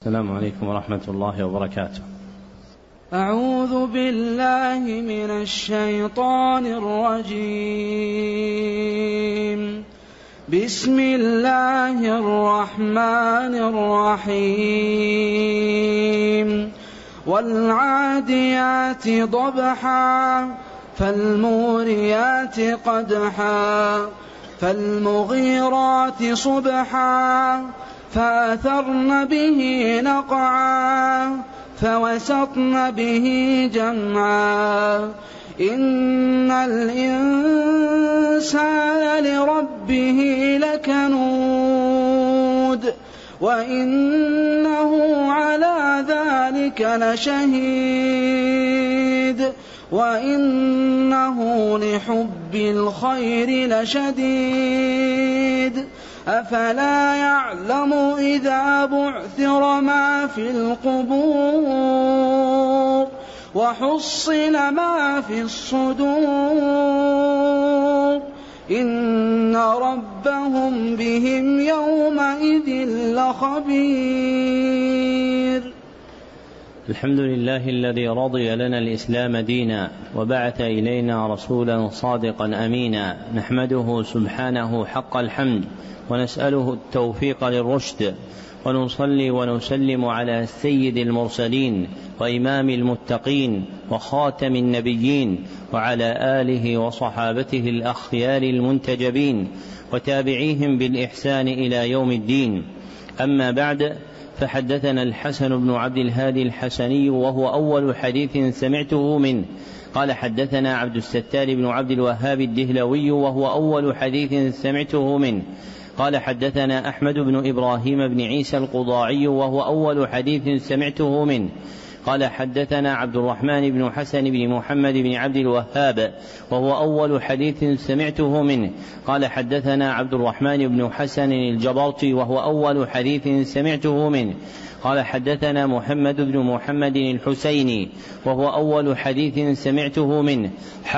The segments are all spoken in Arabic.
السلام عليكم ورحمة الله وبركاته. أعوذ بالله من الشيطان الرجيم. بسم الله الرحمن الرحيم. والعاديات ضبحا فالموريات قدحا فالمغيرات صبحا فأثرن به نقعا فوسطن به جمعا إن الإنسان لربه لكنود وإنه على ذلك لشهيد وإنه لحب الخير لشديد أفلا يعلم إذا بعثر ما في القبور وحصل ما في الصدور إن ربهم بهم يومئذ لخبير. الحمد لله الذي رضي لنا الإسلام دينا وبعث إلينا رسولا صادقا أمينا، نحمده سبحانه حق الحمد ونسأله التوفيق للرشد، ونصلي ونسلم على سيد المرسلين وإمام المتقين وخاتم النبيين وعلى آله وصحابته الأخيار المنتجبين وتابعيهم بالإحسان إلى يوم الدين. أما بعد، فحدثنا الحسن بن عبد الهادي الحسني وهو أول حديث سمعته منه قال حدثنا عبد الستار بن عبد الوهاب الدهلوي وهو أول حديث سمعته منه قال حدثنا أحمد بن إبراهيم بن عيسى القضاعي وهو أول حديث سمعته منه قال حدثنا عبد الرحمن بن حسن بن محمد بن عبد الوهاب وهو أول حديث سمعته منه قال حدثنا عبد الرحمن بن حسن الجبرتي وهو أول حديث سمعته منه قال حدثنا محمد بن محمد الحسيني وهو أول حديث سمعته منه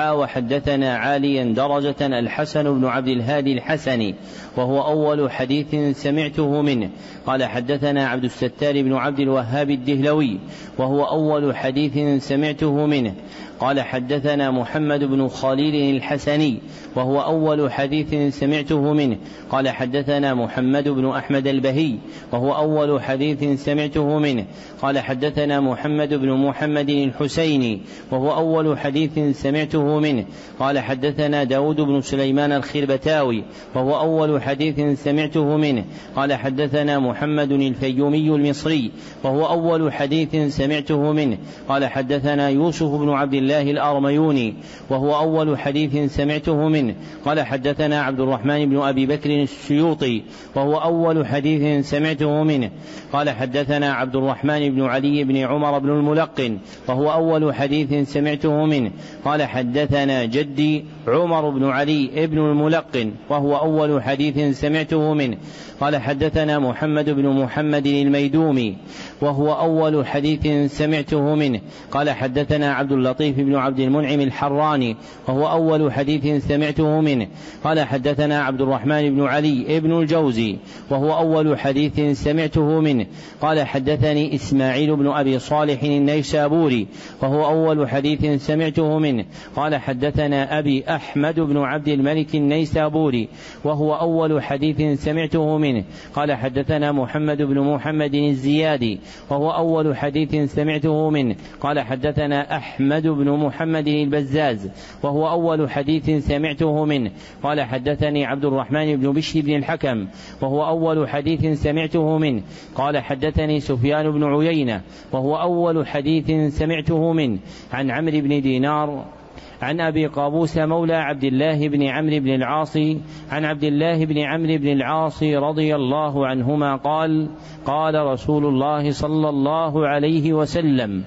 وحدثنا عاليا درجة الحسن بن عبد الهادي الحسني وهو أول حديث سمعته منه قال حدثنا عبد الستار بن عبد الوهاب الدهلوي وهو أول حديث سمعته منه قال حدثنا محمد بن خليل الحسني وهو أول حديث سمعته منه قال حدثنا محمد بن أحمد البهي وهو أول حديث سمعته منه قال حدثنا محمد بن محمد الحسيني وهو أول حديث سمعته منه قال حدثنا داود بن سليمان الخربتاوي وهو أول حديث سمعته منه قال حدثنا محمد الفيومي المصري وهو أول حديث سمعته منه قال حدثنا يوسف بن عبد الله الأرميوني وهو أول حديث سمعته منه قال حدثنا عبد الرحمن بن أبي بكر السيوطي وهو أول حديث سمعته منه قال حدثنا عبد الرحمن بن علي بن عمر بن الملقن وهو أول حديث سمعته منه قال حدثنا جدي عمر بن علي بن الملقن وهو أول حديث سمعته منه قال حدثنا محمد بن محمد الميدومي وهو أول حديث سمعته منه قال حدثنا عبد اللطيف بن عبد المنعم الحراني وهو أول حديث سمعته منه قال حدثنا عبد الرحمن بن علي بن الجوزي وهو أول حديث سمعته منه قال حدثني إسماعيل بن أبي صالح النيسابوري وهو أول حديث سمعته منه قال حدثنا أبي أحمد بن عبد الملك النيسابوري وهو أول حديث سمعته منه قال حدثنا محمد بن محمد الزيادي وهو أول حديث سمعته منه قال حدثنا أحمد بن محمد البزاز وهو أول حديث سمعته منه قال حدثني عبد الرحمن بن بشر بن الحكم وهو أول حديث سمعته منه قال حدثني سفيان بن عيينة وهو أول حديث سمعته منه عن عمرو بن دينار عن أبي قابوس مولى عبد الله بن عمرو بن العاص عن عبد الله بن عمرو بن العاص رضي الله عنهما قال قال رسول الله صلى الله عليه وسلم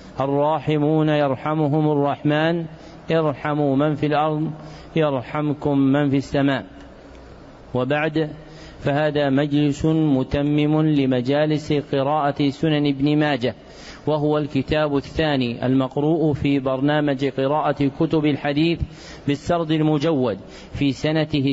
الراحمون يرحمهم الرحمن ارحموا من في الأرض يرحمكم من في السماء. وبعد، فهذا مجلس متمم لمجالس قراءة سنن ابن ماجه، وهو الكتاب الثاني المقروء في برنامج قراءة كتب الحديث بالسرد المجود في سنته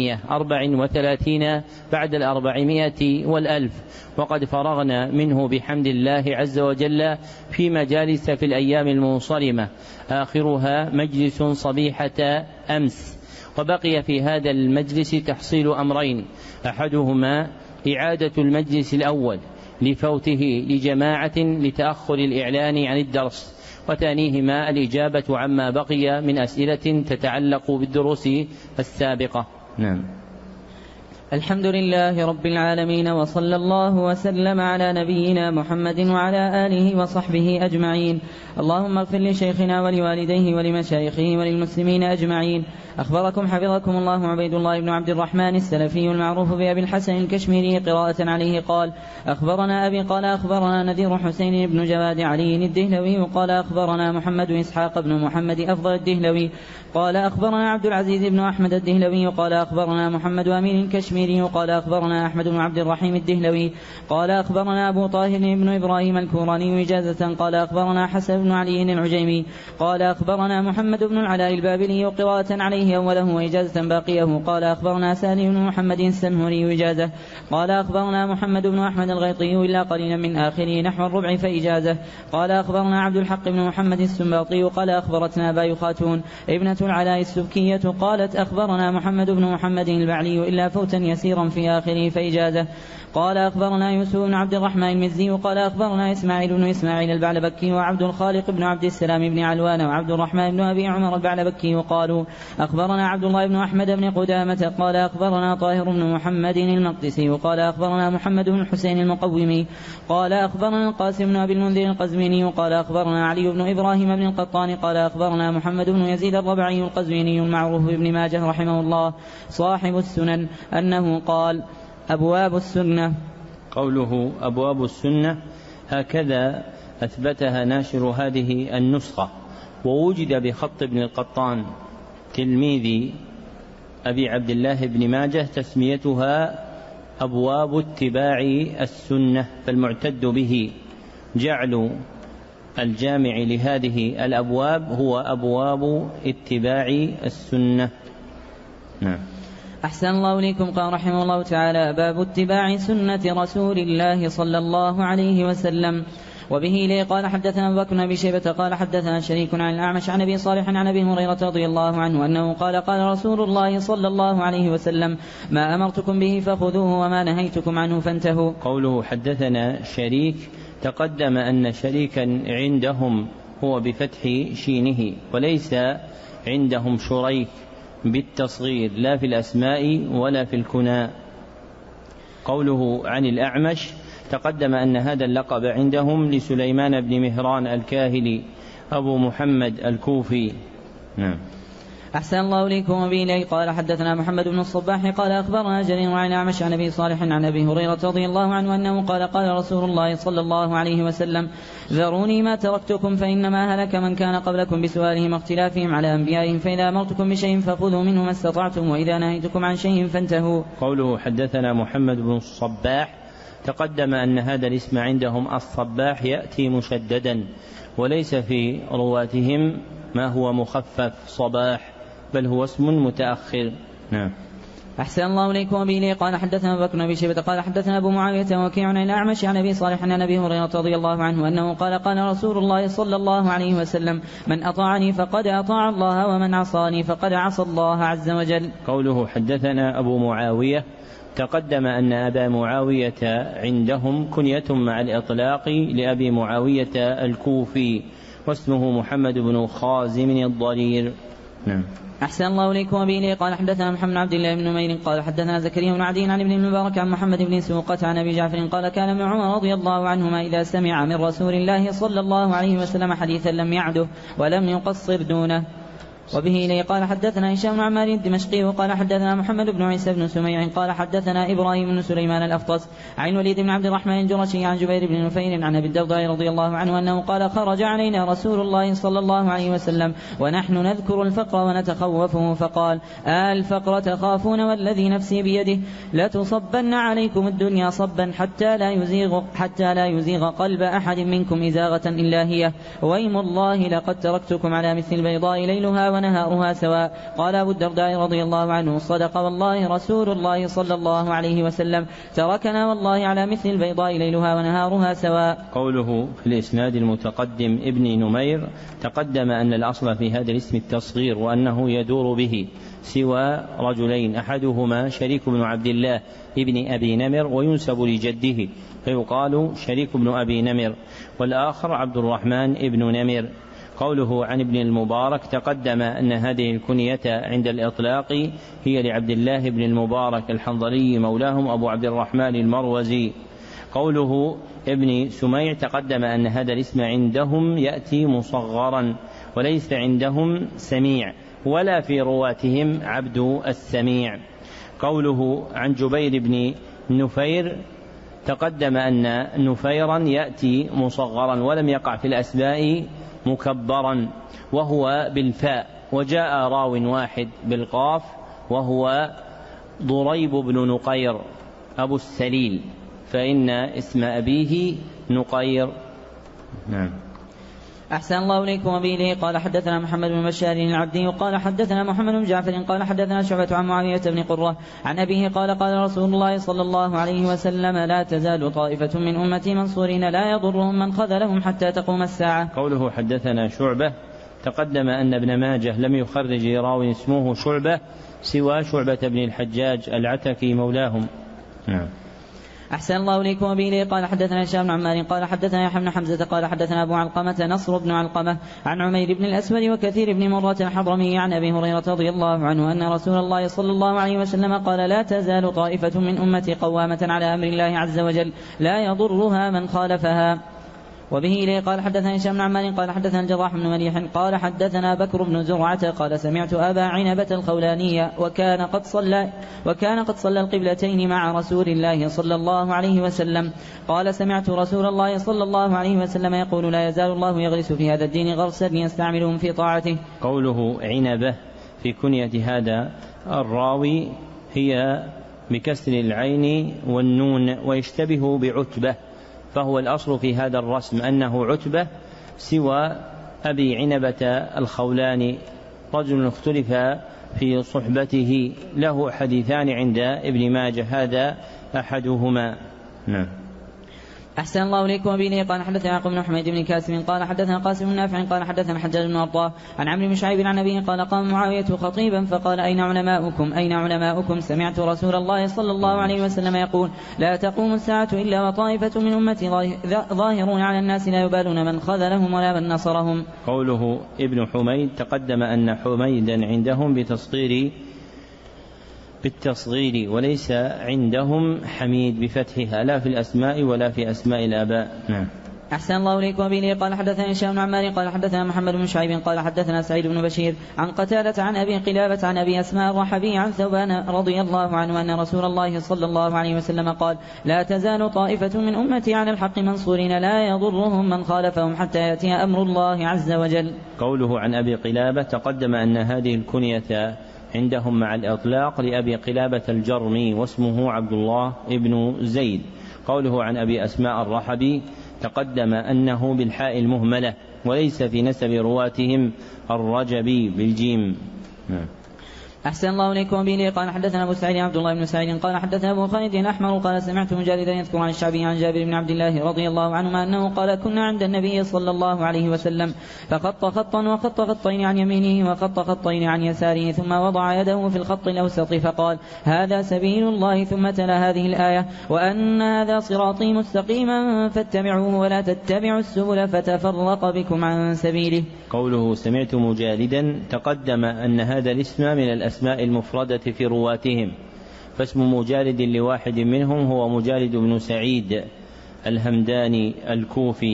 32 بعد 400 والألف، وقد فرغنا منه بحمد الله عز وجل في مجالس في الأيام المنصرمة، آخرها مجلس صبيحة أمس. وبقي في هذا المجلس تحصيل أمرين: أحدهما إعادة المجلس الأول لفوته لجماعة لتأخر الإعلان عن الدرس، وثانيهما الإجابة عما بقي من أسئلة تتعلق بالدروس السابقة. نعم. الحمد لله رب العالمين، وصلى الله وسلم على نبينا محمد وعلى آله وصحبه أجمعين. اللهم اغفر لشيخنا ولوالديه ولمشايخه وللمسلمين أجمعين. أخبركم حفظكم الله عبيد الله بن عبد الرحمن السلفي المعروف بأبي الحسن الكشميري قراءة عليه قال: أخبرنا أبي قال أخبرنا نذير حسين بن جواد علي الدهلوي قال أخبرنا محمد إسحاق بن محمد أفضل الدهلوي قال أخبرنا عبد العزيز بن أحمد الدهلوي قال أخبرنا محمد أمين الكشميري قال أخبرنا أحمد بن عبد الرحيم الدهلوي قال أخبرنا أبو طاهر بن إبراهيم الكوراني إجازة قال أخبرنا حسن بن علي العجيمي قال أخبرنا محمد بن العلاء البابلي قراءة عليه أوله وإجازة باقيه قال أخبرنا سالم بن محمد السنهري إجازة قال أخبرنا محمد بن أحمد الغيطي إلا قليلا من آخره نحو الربع فإجازة قال أخبرنا عبد الحق بن محمد السنباطي قال أخبرتنا باي خاتون ابنة العلاء السبكية قالت أخبرنا محمد بن محمد البعلي إلا فوتا يسيرا في آخره فإجازة قال أخبرنا يوسف بن عبد الرحمن المزي قال أخبرنا إسماعيل بن إسماعيل البعلبكي وعبد الخالق بن عبد السلام بن علوان وعبد الرحمن بن أبي عمر البعلبكي وقالوا أخبرنا عبد الله بن أحمد بن قدامة قال أخبرنا طاهر بن محمد المقدسي وقال أخبرنا محمد بن الحسين المقومي قال أخبرنا القاسم بن أبي المنذر القزويني وقال أخبرنا علي بن إبراهيم بن القطان قال أخبرنا محمد بن يزيد الربعي القزويني المعروف بابن ماجه رحمه الله صاحب السنن أنه قال: أبواب السنة. قوله أبواب السنة هكذا أثبتها ناشر هذه النسخة، ووجد بخط ابن القطان تلميذ أبي عبد الله بن ماجه تسميتها أبواب اتباع السنة، فالمعتد به جعل الجامع لهذه الأبواب هو أبواب اتباع السنة. نعم. أحسن الله إليكم. قال رحمه الله تعالى: باب اتباع سنة رسول الله صلى الله عليه وسلم. وبه إليه قال حدثنا أبو بكر بن أبي شيبة قال حدثنا شريك عن الأعمش عن أبي صالح عن أبي هريرة رضي الله عنه أنه قال: قال رسول الله صلى الله عليه وسلم: ما أمرتكم به فخذوه وما نهيتكم عنه فانتهوا. قوله حدثنا شريك، تقدم أن شريكا عندهم هو بفتح شينه، وليس عندهم شريك بالتصغير لا في الأسماء ولا في الكنى. قوله عن الأعمش، تقدم أن هذا اللقب عندهم لسليمان بن مهران الكاهلي أبو محمد الكوفي. نعم. أحسن الله إليكم. وبه إليه قال حدثنا محمد بن الصباح قال أخبرنا جرير عن الأعمش عن أبي صالح عن أبي هريرة رضي الله عنه أنه قال: قال رسول الله صلى الله عليه وسلم: ذروني ما تركتكم فإنما هلك من كان قبلكم بسؤالهم واختلافهم على أنبيائهم، فإذا أمرتكم بشيء فخذوا منه ما استطعتم وإذا نهيتكم عن شيء فانتهوا. قوله حدثنا محمد بن الصباح، تقدم أن هذا الاسم عندهم الصباح يأتي مشددا، وليس في رواتهم ما هو مخفف صباح، بل هو اسم متأخر. نعم. أحسن الله إليكم. وبه قال حدثنا أبو بكر بن أبي شيبة قال حدثنا أبو معاوية وكيع عن الأعمش عن أبي صالح عن أبي هريرة رضي الله عنه أنه قال: قال رسول الله صلى الله عليه وسلم: من أطاعني فقد أطاع الله ومن عصاني فقد عصى الله عز وجل. قوله حدثنا أبو معاوية، تقدم أن أبا معاوية عندهم كنية مع الإطلاق لأبي معاوية الكوفي، واسمه محمد بن خازم الضرير. نعم. أحسن الله إليكم. وبه قال حدثنا محمد بن عبد الله بن نمير قال حدثنا زكريا بن عدي عن ابن المبارك عن محمد بن سوقة عن أبي جعفر قال: كان ابن عمر رضي الله عنهما إذا سمع من رسول الله صلى الله عليه وسلم حديثا لم يعده ولم يقصر دونه. وبه إليه قال حدثنا هشام بن عمار الدمشقي وقال حدثنا محمد بن عيسى بن سميع قال حدثنا إبراهيم بن سليمان الأفطس عن الوليد بن عبد الرحمن الجرشي عن جبير بن نفير عن أبي الدرداء رضي الله عنه أنه قال خرج علينا رسول الله صلى الله عليه وسلم ونحن نذكر الفقر ونتخوفه فقال الفقر تخافون والذي نفسي بيده لتصبن عليكم الدنيا صبا حتى لا يزيغ قلب أحد منكم إزاغة إلا هي ويم الله لقد تركتكم على مثل البيضاء ليلها ونهارها سواء. قال أبو الدرداء رضي الله عنه صدق والله رسول الله صلى الله عليه وسلم تركنا والله على مثل البيضاء ليلها ونهارها سواء. قوله في الإسناد المتقدم ابن نمير تقدم أن الأصل في هذا الاسم التصغير وأنه يدور به سوى رجلين أحدهما شريك بن عبد الله ابن أبي نمر وينسب لجده فيقال شريك بن أبي نمر والآخر عبد الرحمن ابن نمر. قوله عن ابن المبارك تقدم أن هذه الكنية عند الإطلاق هي لعبد الله بن المبارك الحنظلي مولاهم أبو عبد الرحمن المروزي. قوله ابن سميع تقدم أن هذا الاسم عندهم يأتي مصغرا وليس عندهم سميع ولا في رواتهم عبد السميع. قوله عن جبير بن نفير تقدم أن نفيرا يأتي مصغرا ولم يقع في الأسماء مكبرا وهو بالفاء وجاء راو واحد بالقاف وهو ضريب بن نقير أبو السليل فإن اسم أبيه نقير. نعم. أحسن الله إليكم. وبه قال حدثنا محمد بن بشار العبدي وقال حدثنا محمد بن جعفر قال حدثنا شعبة عن معاوية بن قرة عن أبيه قال قال رسول الله صلى الله عليه وسلم لا تزال طائفة من أمتي منصورين لا يضرهم من خذلهم حتى تقوم الساعة. قوله حدثنا شعبة تقدم أن ابن ماجه لم يخرج راو اسمه شعبة سوى شعبة بن الحجاج العتكي مولاهم. نعم. أحسن الله إليكم. وبه قال حدثنا هشام بن عمار قال حدثنا يحيى بن حمزة قال حدثنا أبو علقمة نصر بن علقمة عن عمير بن الأسود وكثير بن مرة الحضرمي عن أبي هريرة رضي الله عنه أن رسول الله صلى الله عليه وسلم قال لا تزال طائفة من أمتي قوامة على أمر الله عز وجل لا يضرها من خالفها. وبه إليه قال حدثنا هشام بن عمار قال حدثنا الجراح بن مليح قال حدثنا بكر بن زرعة قال سمعت أبا عنبة الخولانية وكان قد صلى القبلتين مع رسول الله صلى الله عليه وسلم قال سمعت رسول الله صلى الله عليه وسلم يقول لا يزال الله يغرس في هذا الدين غرسا يستعملهم في طاعته. قوله عنبة في كنية هذا الراوي هي بكسر العين والنون ويشتبه بعتبة فهو الأصل في هذا الرسم أنه عتبة سوى أبي عنبة الخولاني رجل اختلف في صحبته له حديثان عند ابن ماجه هذا أحدهما. نعم. أحسن الله إليكم. وبه قال حدثنا يعقوب بن حميد بن كاسم قال حدثنا قاسم بن نافع قال حدثنا حجاج بن أرطاه عن عمرو بن شعيب عن أبيه قال قام معاوية خطيبا فقال أين علماؤكم سمعت رسول الله صلى الله عليه وسلم يقول لا تقوم الساعة إلا وطائفة من أمتي ظاهرون على الناس لا يبالون من خذلهم ولا من نصرهم. قوله ابن حميد تقدم أن حميدا عندهم بالتصغير وليس عندهم حميد بفتحها لا في الأسماء ولا في أسماء الآباء. نعم. أحسن الله إليكم. وبه قال حدثنا هشام بن عمار قال حدثنا محمد بن شعيب قال حدثنا سعيد بن بشير عن قتادة عن أبي قلابة عن أبي أسماء الرحبي عن ثوبان رضي الله عنه أن رسول الله صلى الله عليه وسلم قال لا تزال طائفة من أمتي على الحق منصورين لا يضرهم من خالفهم حتى يأتي أمر الله عز وجل. قوله عن أبي قلابة تقدم أن هذه الكنية عندهم مع الإطلاق لأبي قلابة الجرمي واسمه عبد الله ابن زيد. قوله عن أبي أسماء الرحبي تقدم أنه بالحاء المهملة وليس في نسب رواتهم الرجبي بالجيم. أحسن الله إليكم. به قال حدثنا أبو سعيد عبد الله بن سعيد قال حدثنا أبو خالد الأحمر قال سمعت مجالدا يذكر عن الشعبي عن جابر بن عبد الله رضي الله عنهما أنه قال كنا عند النبي صلى الله عليه وسلم فخط خطا وخط خطين عن يمينه وخط خطين عن يساره ثم وضع يده في الخط الأوسط فقال هذا سبيل الله ثم تلا هذه الآية وأن هذا صراطي مستقيما فاتبعوه ولا تتبعوا السبل فتفرق بكم عن سبيله. قوله سمعت مجالدا تقدم أن هذا الاسم من الأسماء المفردة في رواتهم فاسم مجالد لواحد منهم هو مجالد بن سعيد الهمداني الكوفي.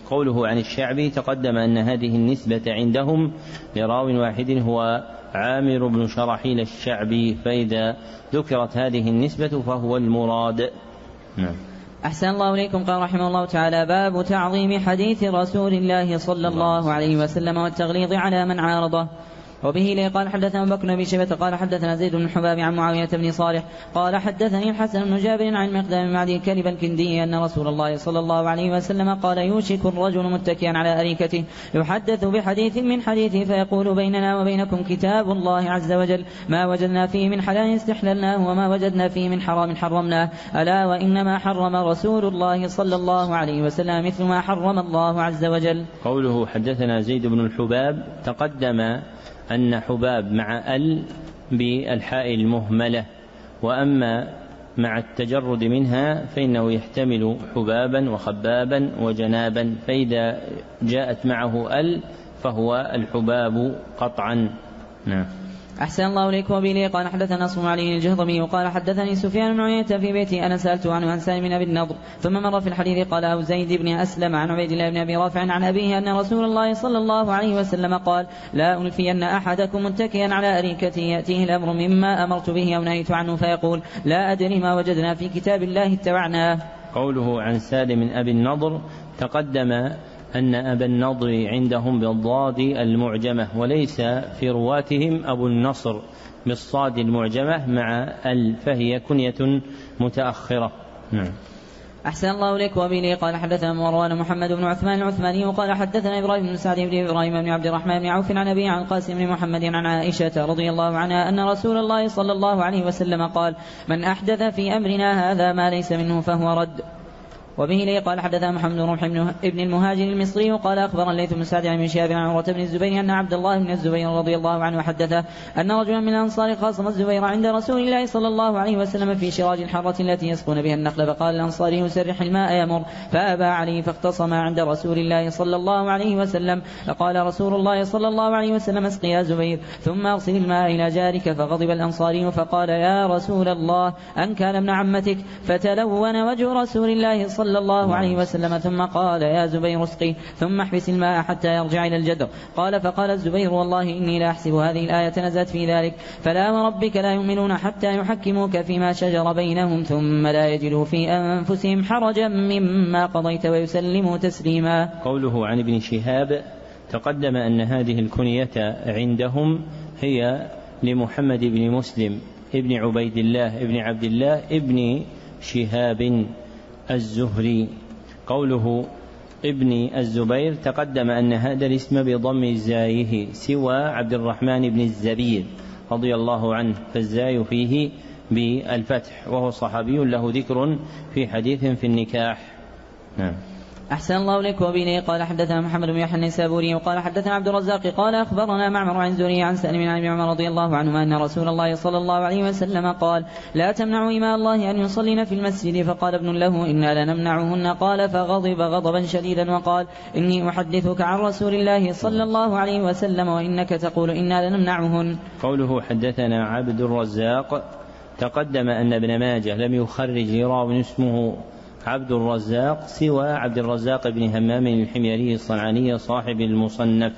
قوله عن الشعبي تقدم أن هذه النسبة عندهم لراو واحد هو عامر بن شرحيل الشعبي، فإذا ذكرت هذه النسبة فهو المراد. نعم. أحسن الله إليكم. قال رحمه الله تعالى: باب تعظيم حديث رسول الله صلى الله عليه وسلم والتغليظ على من عارضه. وبه لي قال حدثنا بكر بن شيبة قال حدثنا زيد بن حباب عن معاوية بن صالح قال حدثني الحسن بن جابر عن المقدام بن معدي كلب الكندي أن رسول الله صلى الله عليه وسلم قال: يوشك الرجل متكئا على أريكته يحدث بحديث من حديثه فيقول: بيننا وبينكم كتاب الله عز وجل، ما وجدنا فيه من حلال استحللناه وما وجدنا فيه من حرام حرمناه، ألا وإنما حرم رسول الله صلى الله عليه وسلم مثل ما حرم الله عز وجل. قوله حدثنا زيد بن الحباب تقدم أن حباب مع بالحاء المهملة، وأما مع التجرد منها فإنه يحتمل حبابا وخبابا وجنابا، فإذا جاءت معه فهو الحباب قطعا. نعم. أحسن الله إليك. وبه قال حدثنا نصر علي الجهضمي وقال حدثني سفيان بن عيينة في بيتي أنا سألته عنه عن سالم بن أبي النضر، ثم مر في الحديث قال: أو زيد بن أسلم عن عبيد الله بن أبي رافع عن أبيه أن رسول الله صلى الله عليه وسلم قال: لا ألفين أحدكم متكئا على أريكته يأتيه الأمر مما أمرت به أو نهيت عنه فيقول: لا أدري ما وجدنا في كتاب الله اتبعناه. قوله عن سالم بن أبي النضر تقدم أن أبا النضر عندهم بالضاد المعجمة، وليس في رواتهم أبو النصر بالصاد المعجمة مع فهي كنية متأخرة. نعم. أحسن الله إليك. وبه قال حدثنا مروان محمد بن عثمان العثماني وقال حدثنا إبراهيم بن سعد بن إبراهيم بن عبد الرحمن بن عوف عن أبي عن قاسم بن محمد عن عائشة رضي الله عنها أن رسول الله صلى الله عليه وسلم قال: من أحدث في أمرنا هذا ما ليس منه فهو رد. وبه لي قال حدثنا محمد بن رمح ابن المهاجر المصري وقال أخبرنا الليث بن سعد عن شهاب عن عروة بن الزبير أن عبد الله بن الزبير رضي الله عنه حدثه أن رجلا من الأنصار خاصم الزبير عند رسول الله صلى الله عليه وسلم في شراج الحرة التي يسقون بها النخل، فقال الأنصاري: سرح الماء يمر، فأبى عليه فاختصم عند رسول الله صلى الله عليه وسلم، فقال رسول الله صلى الله عليه وسلم: اسق يا زبير ثم أرسل الماء إلى جارك. فغضب الأنصاري فقال: يا رسول الله أن كان ابن عمتك، فتلون وجه رسول الله صلى الله عليه وسلم ثم قال: يا زبير اسقي ثم احبس الماء حتى يرجع إلى الجدر. قال: فقال الزبير: والله إني لا أحسب هذه الآية نزلت في ذلك، فلا وربك لا يؤمنون حتى يحكموك فيما شجر بينهم ثم لا يجدوا في أنفسهم حرجا مما قضيت ويسلموا تسليما. قوله عن ابن شهاب تقدم أن هذه الكنية عندهم هي لمحمد بن مسلم ابن عبيد الله ابن عبد الله ابن شهاب الزهري. قوله ابن الزبير تقدم أن هذا الاسم بضم الزايه سوى عبد الرحمن بن الزبير رضي الله عنه، فالزاي فيه بالفتح، وهو صحابي له ذكر في حديث في النكاح. نعم. أحسن الله لك. وبه قال حدثنا محمد بن يحيى النسابوري وقال حدثنا عبد الرزاق قال أخبرنا معمر عن زهري عن سالم عن ابن عمر رضي الله عنهما أن رسول الله صلى الله عليه وسلم قال: لا تمنعوا إماء الله أن يصلين في المسجد. فقال ابن له: إنا لنمنعهن. قال فغضب غضبا شديدا وقال: إني أحدثك عن رسول الله صلى الله عليه وسلم وإنك تقول إنا لنمنعهن. قوله حدثنا عبد الرزاق تقدم أن ابن ماجه لم يخرج لراو اسمه عبد الرزاق سوى عبد الرزاق بن همام الحميري الصنعاني صاحب المصنف.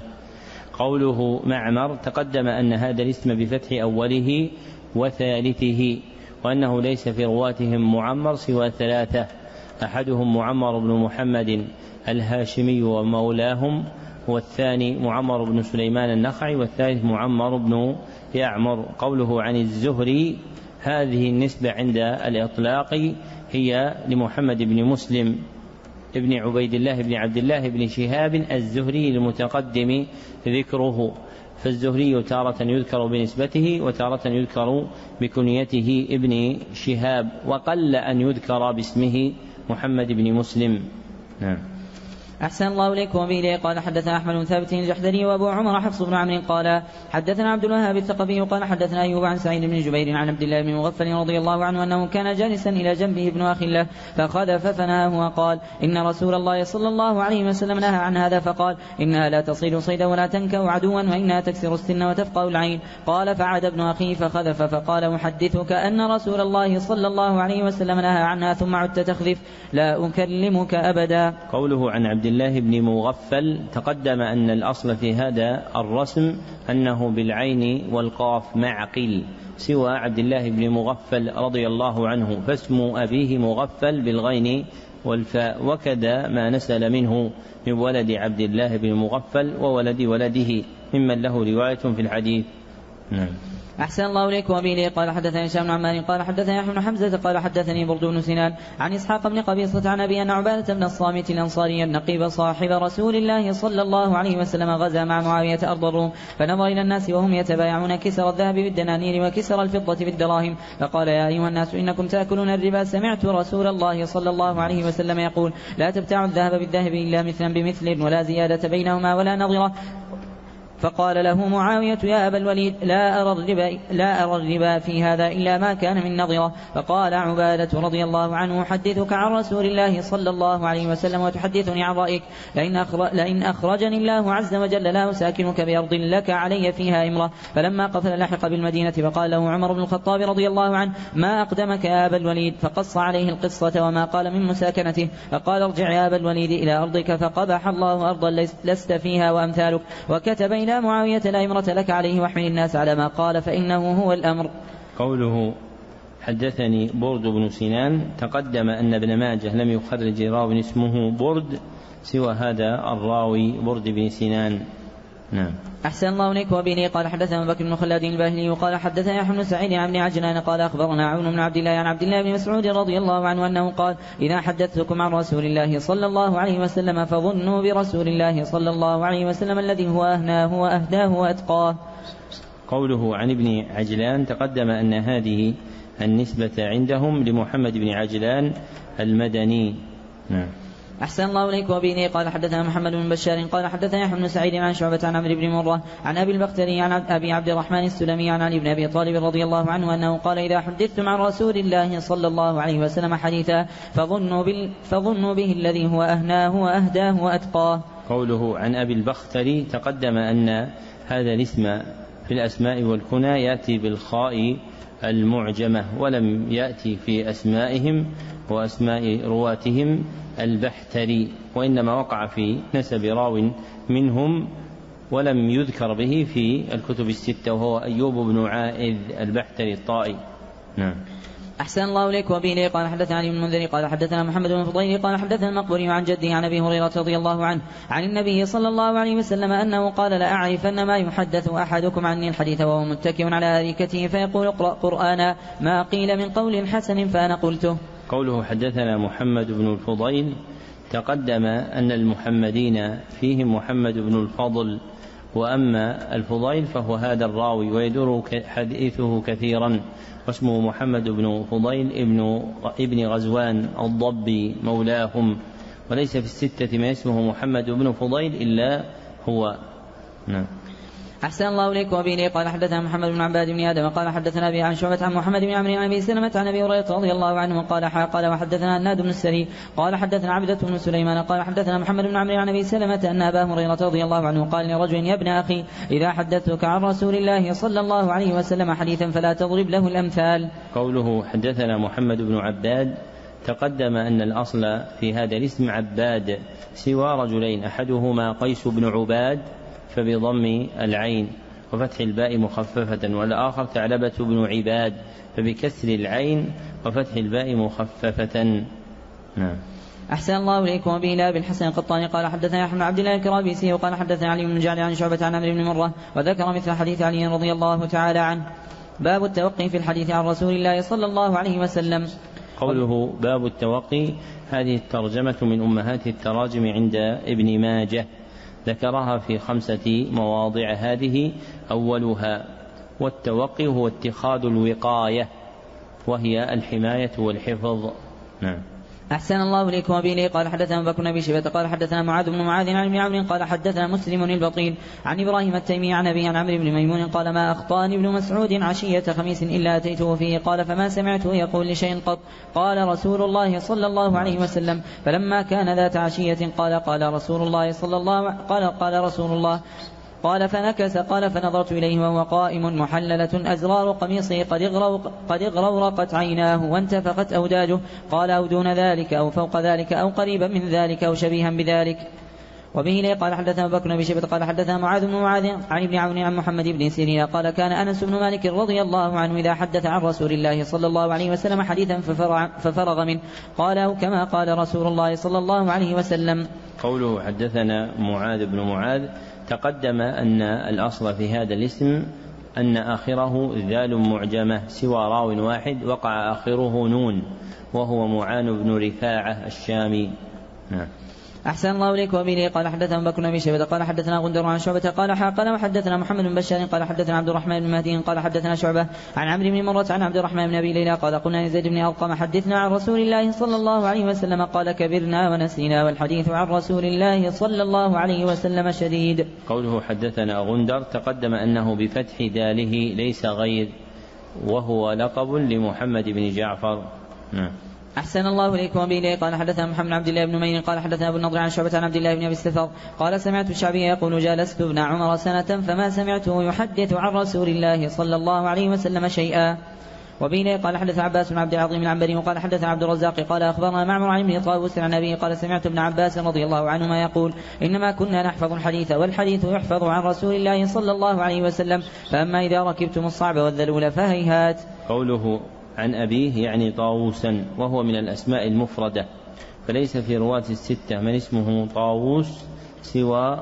قوله معمر تقدم أن هذا الاسم بفتح أوله وثالثه، وأنه ليس في رواتهم معمر سوى ثلاثة، أحدهم معمر بن محمد الهاشمي ومولاهم، والثاني معمر بن سليمان النخعي، والثالث معمر بن يعمر. قوله عن الزهري هذه النسبة عند الإطلاق هي لمحمد بن مسلم ابن عبيد الله بن عبد الله بن شهاب الزهري المتقدم ذكره، فالزهري تارة يذكر بنسبته وتارة يذكر بكنيته ابن شهاب، وقل أن يذكر باسمه محمد بن مسلم. نعم. أحسن الله إليك. وبه قال حدثنا أحمد بن ثابت الجحدري وأبو عمر حفص بن عمرو قال حدثنا عبد الوهاب الثقفي قال حدثنا أيوب عن سعيد بن جبير عن عبد الله بن مغفل رضي الله عنه أنه كان جالسا إلى جنبه ابن أخي له فخذف فنهاه وقال: إن رسول الله صلى الله عليه وسلم نهى عن هذا، فقال: إنها لا تصيد صيدا ولا تنكأ عدوا وإنها تكسر السن وتفقأ العين. قال: فعاد ابن أخيه فخذف فقال: أحدثك أن رسول الله صلى الله عليه وسلم نهى عنها ثم عدت تخذف، لا أكلمك أبدا. قوله عن عبد الله بن مغفل. تقدم أن الأصل في هذا الرسم أنه بالعين والقاف معقل سوى عبد الله بن مغفل رضي الله عنه، فاسم أبيه مغفل بالغين والفاء، وكذا ما نسل منه من ولد عبد الله بن مغفل وولد ولده ممن له رواية في الحديث. نعم. أحسن الله إليك. وبه قال حدثني هشام بن عمار قال حدثني يحيى بن حمزة قال حدثني برد بن سنان عن إسحاق بن قبيصة عن أبي أن عبادة بن الصامت الأنصاري النقيب صاحب رسول الله صلى الله عليه وسلم غزا مع معاوية أرض الروم، فنظر إلى الناس وهم يتبايعون كسر الذهب بالدنانير وكسر الفضة بالدراهم، فقال: يا أيها الناس إنكم تأكلون الربا، سمعت رسول الله صلى الله عليه وسلم يقول: لا تبتاعوا الذهب بالذهب إلا مثلا بمثل ولا زيادة بينهما ولا نظرة. فقال له معاوية: يا أبا الوليد، لا أرى الربا في هذا إلا ما كان من نظرة. فقال عبادة رضي الله عنه: أحدثك عن رسول الله صلى الله عليه وسلم وتحدثني عن رأيك؟ لئن أخرجني الله عز وجل لا أساكنك بأرض لك علي فيها إمرة. فلما قفل لحق بالمدينة فقال له عمر بن الخطاب رضي الله عنه: ما أقدمك يا أبا الوليد؟ فقص عليه القصة وما قال من مساكنته. فقال: ارجع يا أبا الوليد إلى أرضك فقبح الله أرضا لست فيها وأمثالك. وكتب إلى معاوية: لا إمرة لك عليه واحمل الناس على ما قال فإنه هو الأمر. قوله حدثني برد بن سنان، تقدم أن ابن ماجه لم يخرج راوي اسمه برد سوى هذا الراوي برد بن سنان. نعم. أحسن الله إليك. وبه قال حدثنا بكر بن خلاد الباهلي وقال حدثنا يحيى بن سعيد عن ابن عجلان قال أخبرنا عون بن عبد الله عن عبد الله بن مسعود رضي الله عنه أنه قال: إذا حدثتكم عن رسول الله صلى الله عليه وسلم فظنوا برسول الله صلى الله عليه وسلم الذي هو أهناه وأهداه وأتقاه. قوله عن ابن عجلان، تقدم أن هذه النسبة عندهم لمحمد بن عجلان المدني. نعم. أحسن الله إليك. وبه قال حدثنا محمد بن بشار قال حدثنا يحيى بن سعيد عن شعبة عن عمرو بن مرة عن أبي البختري عن أبي عبد الرحمن السلمي عن علي بن أبي طالب رضي الله عنه أنه قال: إذا حدثتم عن رسول الله صلى الله عليه وسلم حديثا فظنوا به الذي هو أهناه وأهداه وأتقاه. قوله عن أبي البختري، تقدم أن هذا الاسم في الأسماء والكنى يأتي بالخاء المعجمة، ولم يأتي في أسمائهم وأسماء رواتهم البحتري، وإنما وقع في نسب راو منهم ولم يذكر به في الكتب الستة، وهو أيوب بن عائذ البحتري الطائي. نعم. أحسن الله إليك. وبه قال حدثنا علي بن المنذر قال حدثنا محمد بن فضيل قال حدثنا المقبري عن جده عن أبي هريرة رضي الله عنه عن النبي صلى الله عليه وسلم أنه قال: لأعرفن ما يحدث أحدكم عني الحديث وهو متكئ على أريكته فيقول: اقرأ قرآنا ما قيل من قول حسن فأنا قلته. قوله حدثنا محمد بن الفضيل، تقدم أن المحمدين فيهم محمد بن الفضل، وأما الفضيل فهو هذا الراوي ويدور حديثه كثيرا، واسمه محمد بن فضيل ابن غزوان الضبي مولاهم، وليس في الستة ما اسمه محمد بن فضيل إلا هو. نعم. أحسن الله إليك. وبه قال حدثنا محمد بن عباد بن آدم قال حدثنا أبي عن شعبة عن محمد بن عمرو عن أبي سلمة عن أبي هريرة رضي الله عنه قال وحدثنا الناد بن السري قال حدثنا عبدة بن سليمان قال حدثنا محمد بن عمرو عن أبي سلمة أن أبا هريرة رضي الله عنه قال لرجل: يا ابن أخي، إذا حدثتك عن رسول الله صلى الله عليه وسلم حديثا فلا تضرب له الأمثال. قوله حدثنا محمد بن عباد، تقدم أن الأصل في هذا الاسم عباد سوى رجلين، أحدهما قيس بن عباد فبضم العين وفتح الباء مخففة، والآخر ثعلبة بن عباد فبكسر العين وفتح الباء مخففة. نعم. أحسن الله إليكم. وبه بن حسن القطاني قال حدثنا يحيى بن عبد الله الكرابيسي وقال حدثنا علي بن جعل عن شعبة عن عمرو بن مرة وذكر مثل حديث علي رضي الله تعالى عنه. باب التوقي في الحديث عن رسول الله صلى الله عليه وسلم. قوله باب التوقي، هذه الترجمة من أمهات التراجم عند ابن ماجه، ذكرها في 5 مواضع، هذه أولها. والتوقي هو اتخاذ الوقاية وهي الحماية والحفظ. نعم. أحسن الله إليكم. وبه قال حدثنا بكر بن أبي شيبة قال حدثنا معاذ بن معاذ عن ابن عمرو قال حدثنا مسلم البطيل عن إبراهيم التيمي عن أبي عن عمرو بن ميمون قال: ما أخطأني ابن مسعود عشية خميس إلا أتيته فيه. قال: فما سمعته يقول لشيء قط. قال رسول الله صلى الله عليه وسلم: فلما كان ذات عشية قال رسول الله قال فنكس. قال فنظرت إليه وهو قائم محللة أزرار قميصه قد اغرورقت عيناه وانتفخت أوداجه. قال أو دون ذلك أو فوق ذلك أو قريبا من ذلك أو شبيها بذلك. وبه لي قال حدثنا بكر بن شيبة قال حدثنا معاذ بن معاذ عن ابن عون عن محمد بن سيرين قال كان أنس بن مالك رضي الله عنه إذا حدث عن رسول الله صلى الله عليه وسلم حديثا ففرغ منه قال كما قال رسول الله صلى الله عليه وسلم. قوله حدثنا معاذ بن معاذ تقدم أن الأصل في هذا الاسم أن آخره ذال معجمة سوى راو واحد وقع آخره نون وهو معان بن رفاعة الشامي. نعم. أحسن الله إليك. وبه قال حدثنا بكر بن شيبة قال حدثنا غندر عن شعبة قال وحدثنا محمد بن بشار قال حدثنا عبد الرحمن بن مهدي قال حدثنا شعبة عن عمرو بن مرة عن عبد الرحمن بن أبي ليلى قال قلنا لزيد بن أرقم حدثنا عن رسول الله صلى الله عليه وسلم قال كبرنا ونسينا والحديث عن رسول الله صلى الله عليه وسلم شديد. قوله حدثنا غندر تقدم أنه بفتح داله ليس غير وهو لقب لمحمد بن جعفر. نعم. أحسن الله إليكم. وبه قال حدثنا محمد بن عبد الله بن مين قال حدثنا أبو النضر عن شعبة عن عبد الله بن أبي السفر قال سمعت الشعبي يقول جالست ابن عمر سنة فما سمعته يحدث عن رسول الله صلى الله عليه وسلم شيئا. وبه قال حدث عباس بن عبد العظيم العنبري وقال حدثنا عبد الرزاق قال أخبرنا معمر عن ابن طاووس عن أبيه قال سمعت ابن عباس رضي الله عنهما يقول إنما كنا نحفظ الحديث والحديث يحفظ عن رسول الله صلى الله عليه وسلم فأما إذا ركبتم الصعب والذلول فهيهات. قوله عن أبيه يعني طاووسا وهو من الأسماء المفردة فليس في رواة الستة من اسمه طاووس سوى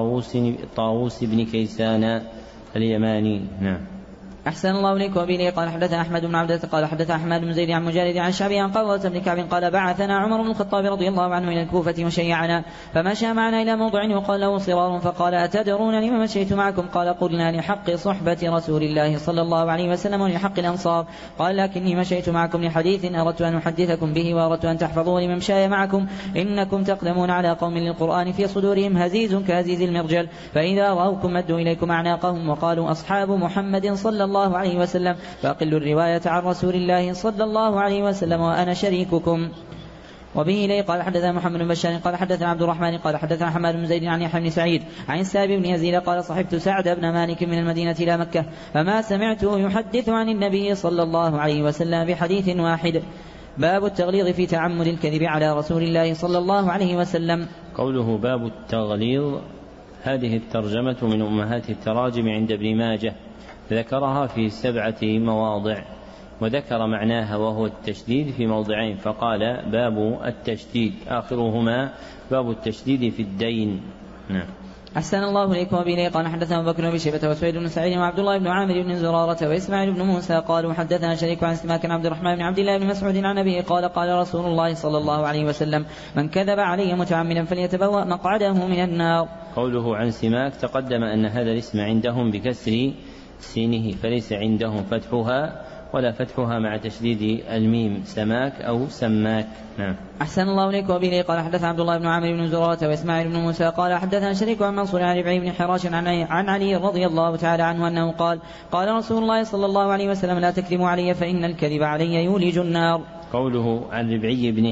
طاووس بن كيسان اليماني. نعم. أحسن الله إليك. وبه قال حدثنا أحمد بن عبدة قال حدث أحمد بن زيد عن مجالد عن شعبي عن قرة بن كعب قال بعثنا عمر بن الخطاب رضي الله عنه إلى الكوفة وشيعنا فمشى معنا إلى موضع وقال له صرار فقال أتدرون لما مشيت معكم قال قلنا لحق صحبة رسول الله صلى الله عليه وسلم ولحق الأنصار قال لكني مشيت معكم لحديث أردت أن أحدثكم به وأردت أن تحفظوا لممشاي معكم إنكم تقدمون على قوم للقرآن في صدورهم هزيز كهزيز المرجل فإذا رأوكم مدوا إليكم أعناقهم وقالوا أصحاب محمد صلى الله عليه وسلم فأقلوا الرواية عن رسول الله صلى الله عليه وسلم وأنا شريككم. وبه لي قال حدثنا محمد بن بشار قال حدثنا عبد الرحمن قال حدثنا حماد بن زيد عن يحيى بن سعيد عن السائب بن يزيد قال صحبت سعد بن مالك من المدينة إلى مكة فما سمعته يحدث عن النبي صلى الله عليه وسلم بحديث واحد. باب التغليظ في تعمد الكذب على رسول الله صلى الله عليه وسلم. قوله باب التغليظ هذه الترجمة من أمهات التراجم عند ابن ماجه ذكرها في 7 مواضع وذكر معناها وهو التشديد في موضعين فقال باب التشديد آخرهما باب التشديد في الدين. نعم. أحسن الله إليكم. وبه قال حدثنا أبو بكر بن شيبة وسويد بن سعيد وعبد الله بن عامر بن زرارة وإسماعيل بن موسى قالوا حدثنا شريك عن سماك عن عبد الرحمن بن عبد الله بن مسعود عن أبيه قال قال رسول الله صلى الله عليه وسلم من كذب علي متعمدا فليتبوأ مقعده من النار. قوله عن سماك تقدم أن هذا الاسم عندهم بكسر سينه فليس عندهم فتحها ولا فتحها مع تشديد الميم سماك أو سماك. نعم. أحسن الله إليك. وبه قال حدث عبد الله بن عامر بن زرارة وإسماعيل بن موسى قال حدثنا شريك عن منصور عن ربعي بن حراش عن علي رضي الله تعالى عنه أنه قال قال رسول الله صلى الله عليه وسلم لا تكذبوا علي فإن الكذب علي يولج النار. قوله عن ربعي بن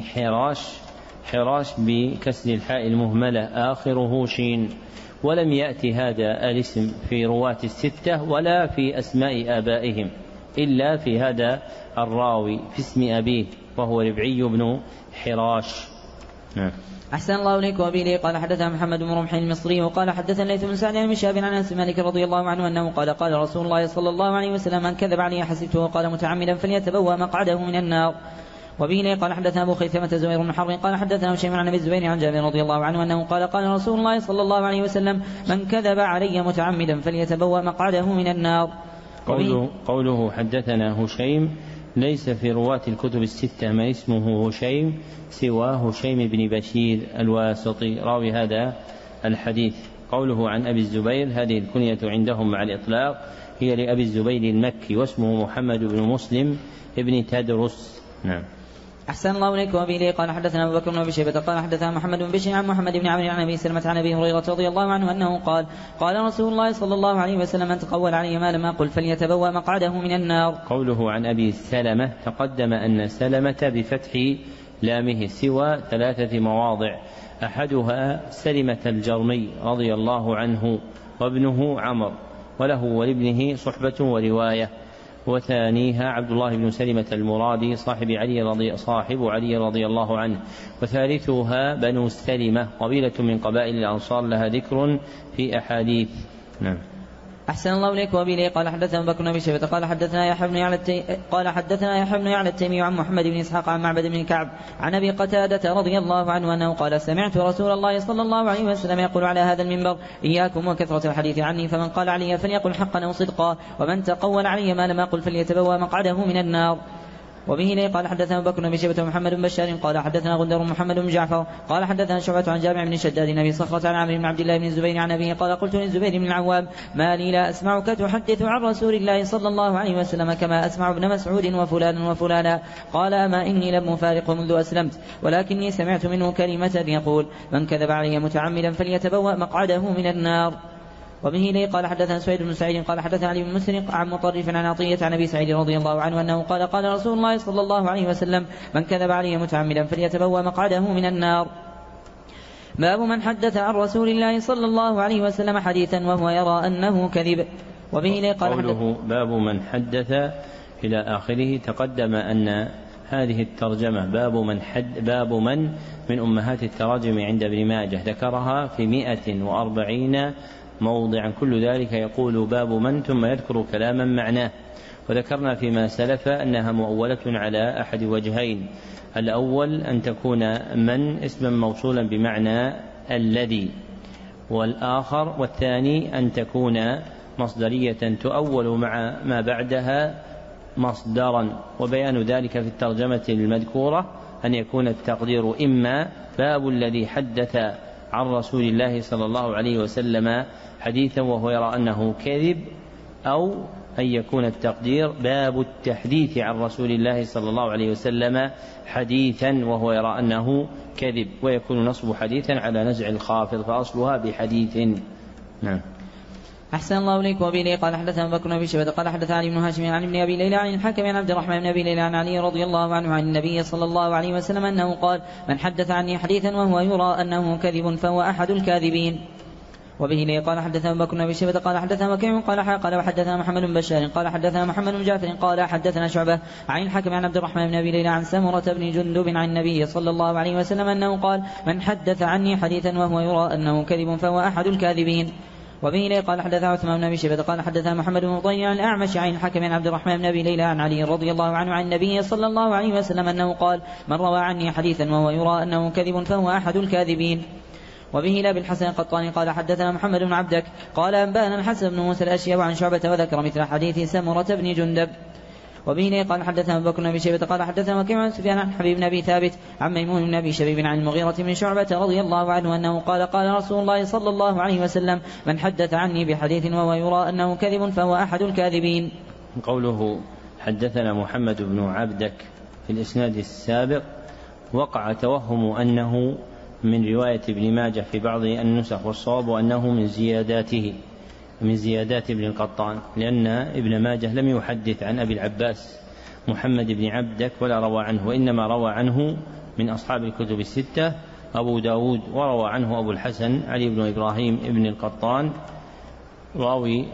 حراش بكسر الحاء المهملة آخره شين ولم يأتي هذا الاسم في رواة الستة ولا في أسماء آبائهم إلا في هذا الراوي في اسم أبيه وهو ربعي بن حراش. نعم. أحسن الله إليك. وبه قال حدثنا محمد بن رمح المصري وقال حدثنا ليث بن سعد عن شهاب عن أنس مالك رضي الله عنه أنه قال قال رسول الله صلى الله عليه وسلم من كذب علي حسبته قال متعمدا فليتبوأ مقعده من النار. وبه قال حدثنا أبو خيثمة زهير بن حرب قال حدثنا هشيم عن أبي الزبير عن جابر رضي الله عنه أنه قال قال رسول الله صلى الله عليه وسلم من كذب علي متعمدا فليتبوأ مقعده من النار. قوله حدثنا هشيم ليس في رواة الكتب الستة من اسمه هشيم سوى هشيم بن بشير الواسطي راوي هذا الحديث. قوله عن أبي الزبير هذه الكنية عندهم مع الإطلاق هي لأبي الزبير المكي واسمه محمد بن مسلم ابن تدرس. نعم. أحسن الله إليك. وبه قال حدثنا أبو بكر بن أبي شيبة قال حدثنا محمد بن بشير عن محمد بن عمرو عن أبي سلمة عن أبي هريرة رضي الله عنه أنه قال قال رسول الله صلى الله عليه وسلم من تقول علي ما لم أقل فليتبوأ مقعده من النار. قوله عن أبي سلمة تقدم أن سلمة بفتح لامه سوى 3 مواضع، أحدها سلمة الجرمي رضي الله عنه وابنه عمرو، وله ولابنه صحبة ورواية، وثانيها عبد الله بن سلمة المرادي صاحب علي رضي الله عنه، وثالثها بنو سلمة قبيلة من قبائل الأنصار لها ذكر في أحاديث. نعم. أحسن الله إليك. وبه قال حدثنا بكر بن شيبة قال حدثنا يحيى بن يعلى التيمي عن محمد بن إسحاق عن معبد بن كعب عن أبي قتادة رضي الله عنه أنه قال سمعت رسول الله صلى الله عليه وسلم يقول على هذا المنبر إياكم وكثرة الحديث عني، فمن قال علي فليقل حقا أو صدقا، ومن تقول علي ما لم أقل فليتبوأ مقعده من النار. وبه قال حدثنا بكر بن شيبة ومحمد بن بشار قال حدثنا غندر محمد بن جعفر قال حدثنا شعبة عن جامع بن شداد نبي صخرة عن عمرو بن عبد الله بن الزبير عن أبيه قال قلت للزبير بن العوام ما لي لا أسمعك تحدث عن رسول الله صلى الله عليه وسلم كما أسمع ابن مسعود وفلانا وفلانا، قال أما إني لم أفارقه منذ أسلمت، ولكني سمعت منه كلمة يقول من كذب علي متعمدا فليتبوأ مقعده من النار. وبه قال حدثنا سعيد بن سعيد قال حدثنا علي بن مسرق عن مطرف عن عطية عن أبي سعيد رضي الله عنه أنه قال قال رسول الله صلى الله عليه وسلم من كذب علي متعمدا فليتبوأ مقعده من النار. باب من حدث عن رسول الله صلى الله عليه وسلم حديثا وهو يرى أنه كذب. وبه قال قوله باب من حدث إلى آخره، تقدم أن هذه الترجمة باب من أمهات التراجم عند ابن ماجه، ذكرها في 140 موضعا، كل ذلك يقول باب من ثم يذكر كلاما معناه. وذكرنا فيما سلف أنها مؤولة على أحد وجهين، الأول أن تكون من اسما موصولا بمعنى الذي، والثاني أن تكون مصدرية تؤول مع ما بعدها مصدرا. وبيان ذلك في الترجمة المذكورة أن يكون التقدير إما باب الذي حدث عن رسول الله صلى الله عليه وسلم حديثا وهو يرى أنه كذب، أو أن يكون التقدير باب التحديث عن رسول الله صلى الله عليه وسلم حديثا وهو يرى أنه كذب، ويكون نصب حديثا على نزع الخافض فأصلها بحديث. نعم. أحسن الله إليك. وبه قال حدثنا بكر بن شيبة قال حدثنا علي بن هاشم عن ابن أبي ليلى عن الحكم عن عبد الرحمن بن أبي ليلى عن علي رضي الله عنه عن النبي صلى الله عليه وسلم أنه قال من حدث عني حديثا وهو يرى أنه كذب فهو أحد الكاذبين. وبه قال حدثنا بكر بن شيبة قال حدثنا وكيع قال وحدثنا محمد بن بشار قال حدثنا محمد بن جعفر قال حدثنا شعبة عن الحكم عن عبد الرحمن بن أبي ليلى عن سمرة بن جندب عن النبي صلى الله عليه وسلم أنه قال من حدث عني حديثا وهو يرى أنه كذب فهو أحد الكاذبين. وبه قال حدثنا عثمان بن أبي شيبة قال حدثنا محمد بن مطيع عن الأعمش عن الحكم عن عبد الرحمن بن أبي ليلى عن علي رضي الله عنه عن النبي صلى الله عليه وسلم أنه قال من روى عني حديثا وهو يرى أنه كذب فهو أحد الكاذبين. وبه لا بالحسن القطاني قال حدثنا محمد بن عبدك قال أنبانا الحسن بن موسى الأشياء عن شعبة وذكر مثل حديث سمرة بن جندب. وبه قال حدثنا بكر بن أبي شيبة قال حدثنا وكيع عن سفيان عن حبيب بن أبي ثابت عن ميمون بن أبي شبيب عن المغيرة بن شعبة رضي الله عنه أنه قال قال رسول الله صلى الله عليه وسلم من حدث عني بحديث وهو يرى أنه كذب فهو أحد الكاذبين. قوله حدثنا محمد بن عبدك في الإسناد السابق وقع توهم أنه من رواية ابن ماجه في بعض النسخ، والصواب أنه من زيادات ابن القطان، لأن ابن ماجه لم يحدث عن أبي العباس محمد بن عبدك ولا روى عنه، وإنما روى عنه من أصحاب الكتب الستة أبو داود، وروى عنه أبو الحسن علي بن إبراهيم ابن القطان راوي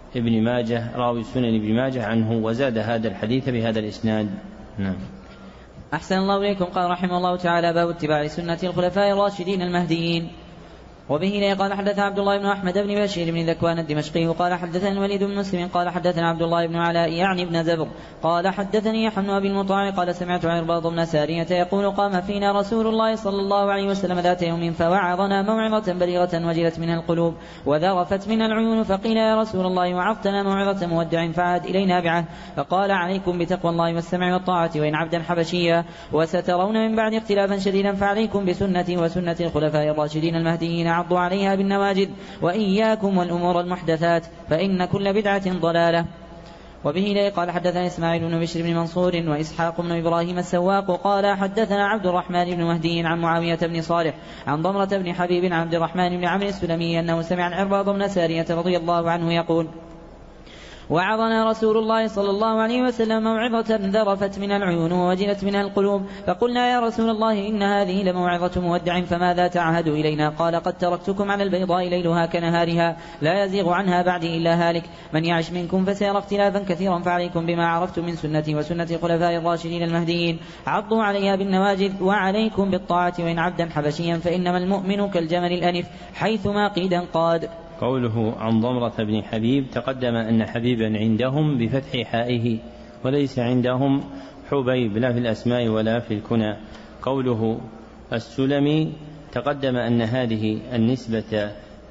سنن ابن ماجه عنه، وزاد هذا الحديث بهذا الإسناد. نعم. أحسن الله إليكم. قال رحمه الله تعالى باب اتباع سنة الخلفاء الراشدين المهديين. وبه قال حدثنا عبد الله بن أحمد بن بشير بن ذكوان الدمشقي قال حدثنا الوليد بن مسلم قال حدثنا عبد الله بن علاء يعني ابن زبر قال حدثني يحيى بن أبي المطاع قال سمعت عرباض بن سارية يقول قام فينا رسول الله صلى الله عليه وسلم ذات يوم فوعظنا موعظة بليغة وجلت منها القلوب وذرفت منها العيون، فقيل يا رسول الله وعظتنا موعظة مودع فعاد إلينا بعهد، فقال عليكم بتقوى الله والسمع والطاعة وإن عبدا حبشيا، وسترون من بعد اختلافا شديدا فعليكم بسنتي وسنة الخلفاء الراشدين المهديين عضوا عليها بالنواجذ وإياكم والأمور المحدثات فإن كل بدعة ضلالة. وبه قال حدثنا إسماعيل بن بشر بن منصور وإسحاق بن إبراهيم السواق قال حدثنا عبد الرحمن بن مهدي عن معاوية بن صالح عن ضمرة بن حبيب عن عبد الرحمن بن عمرو السلمي أنه سمع العرباض بن سارية رضي الله عنه يقول وعظنا رسول الله صلى الله عليه وسلم موعظة ذرفت من العيون ووجلت منها القلوب، فقلنا يا رسول الله إن هذه لموعظة مودع فماذا تعهد إلينا؟ قال قد تركتكم على البيضاء ليلها كنهارها لا يزيغ عنها بعدي إلا هالك، من يعش منكم فسيرى اختلافا كثيرا، فعليكم بما عرفتم من سنتي وسنة خلفاء الراشدين المهديين، عضوا عليها بالنواجذ، وعليكم بالطاعة وإن عبدا حبشيا فإنما المؤمن كالجمل الأنف حيثما قيدا قاد. قوله عن ضمرة بن حبيب تقدم أن حبيبا عندهم بفتح حائه وليس عندهم حبيب لا في الأسماء ولا في الكنى. قوله السلمي تقدم أن هذه النسبة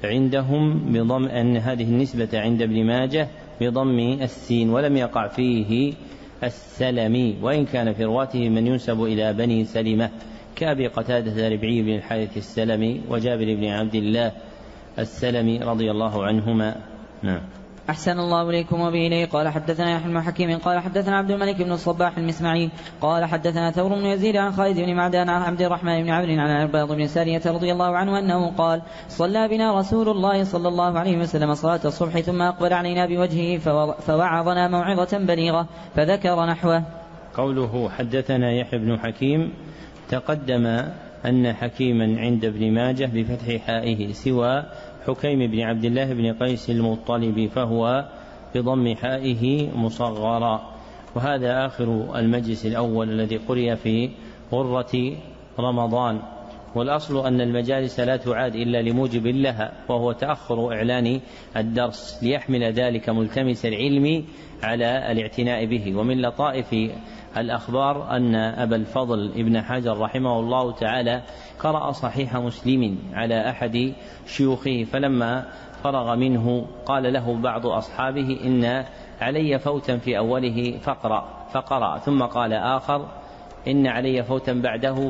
عندهم أن هذه النسبة عند ابن ماجه بضم السين ولم يقع فيه السلمي، وإن كان في رواته من ينسب إلى بني سلمة كأبي قتادة ربعي بن الحارث السلمي وجابر بن عبد الله السلمي رضي الله عنهما. نعم. أحسن الله إليكم وبه إليه. قال حدثنا يحيى بن حكيم قال حدثنا عبد الملك بن الصباح المسمعي قال حدثنا ثور بن يزيد عن خالد بن معدان عن عبد الرحمن بن عمرو عن عباد بن سارية رضي الله عنه أنه قال صلى بنا رسول الله صلى الله عليه وسلم صلاة الصبح ثم أقبل علينا بوجهه فوعظنا موعظة بليغة فذكر نحوه. قوله حدثنا يحيى بن حكيم تقدم أن حكيما عند ابن ماجه بفتح حائه سوى حكيم بن عبد الله بن قيس المطلب فهو بضم حائه مصغرا، وهذا آخر المجلس الأول الذي قرئ في غرة رمضان. والأصل أن المجالس لا تعاد إلا لموجب لها وهو تأخر إعلان الدرس ليحمل ذلك ملتمس العلم على الاعتناء به. ومن لطائف الأخبار أن أبا الفضل ابن حجر رحمه الله تعالى قرأ صحيح مسلم على أحد شيوخه، فلما فرغ منه قال له بعض أصحابه إن علي فوتا في أوله فقرأ، ثم قال آخر إن علي فوتا بعده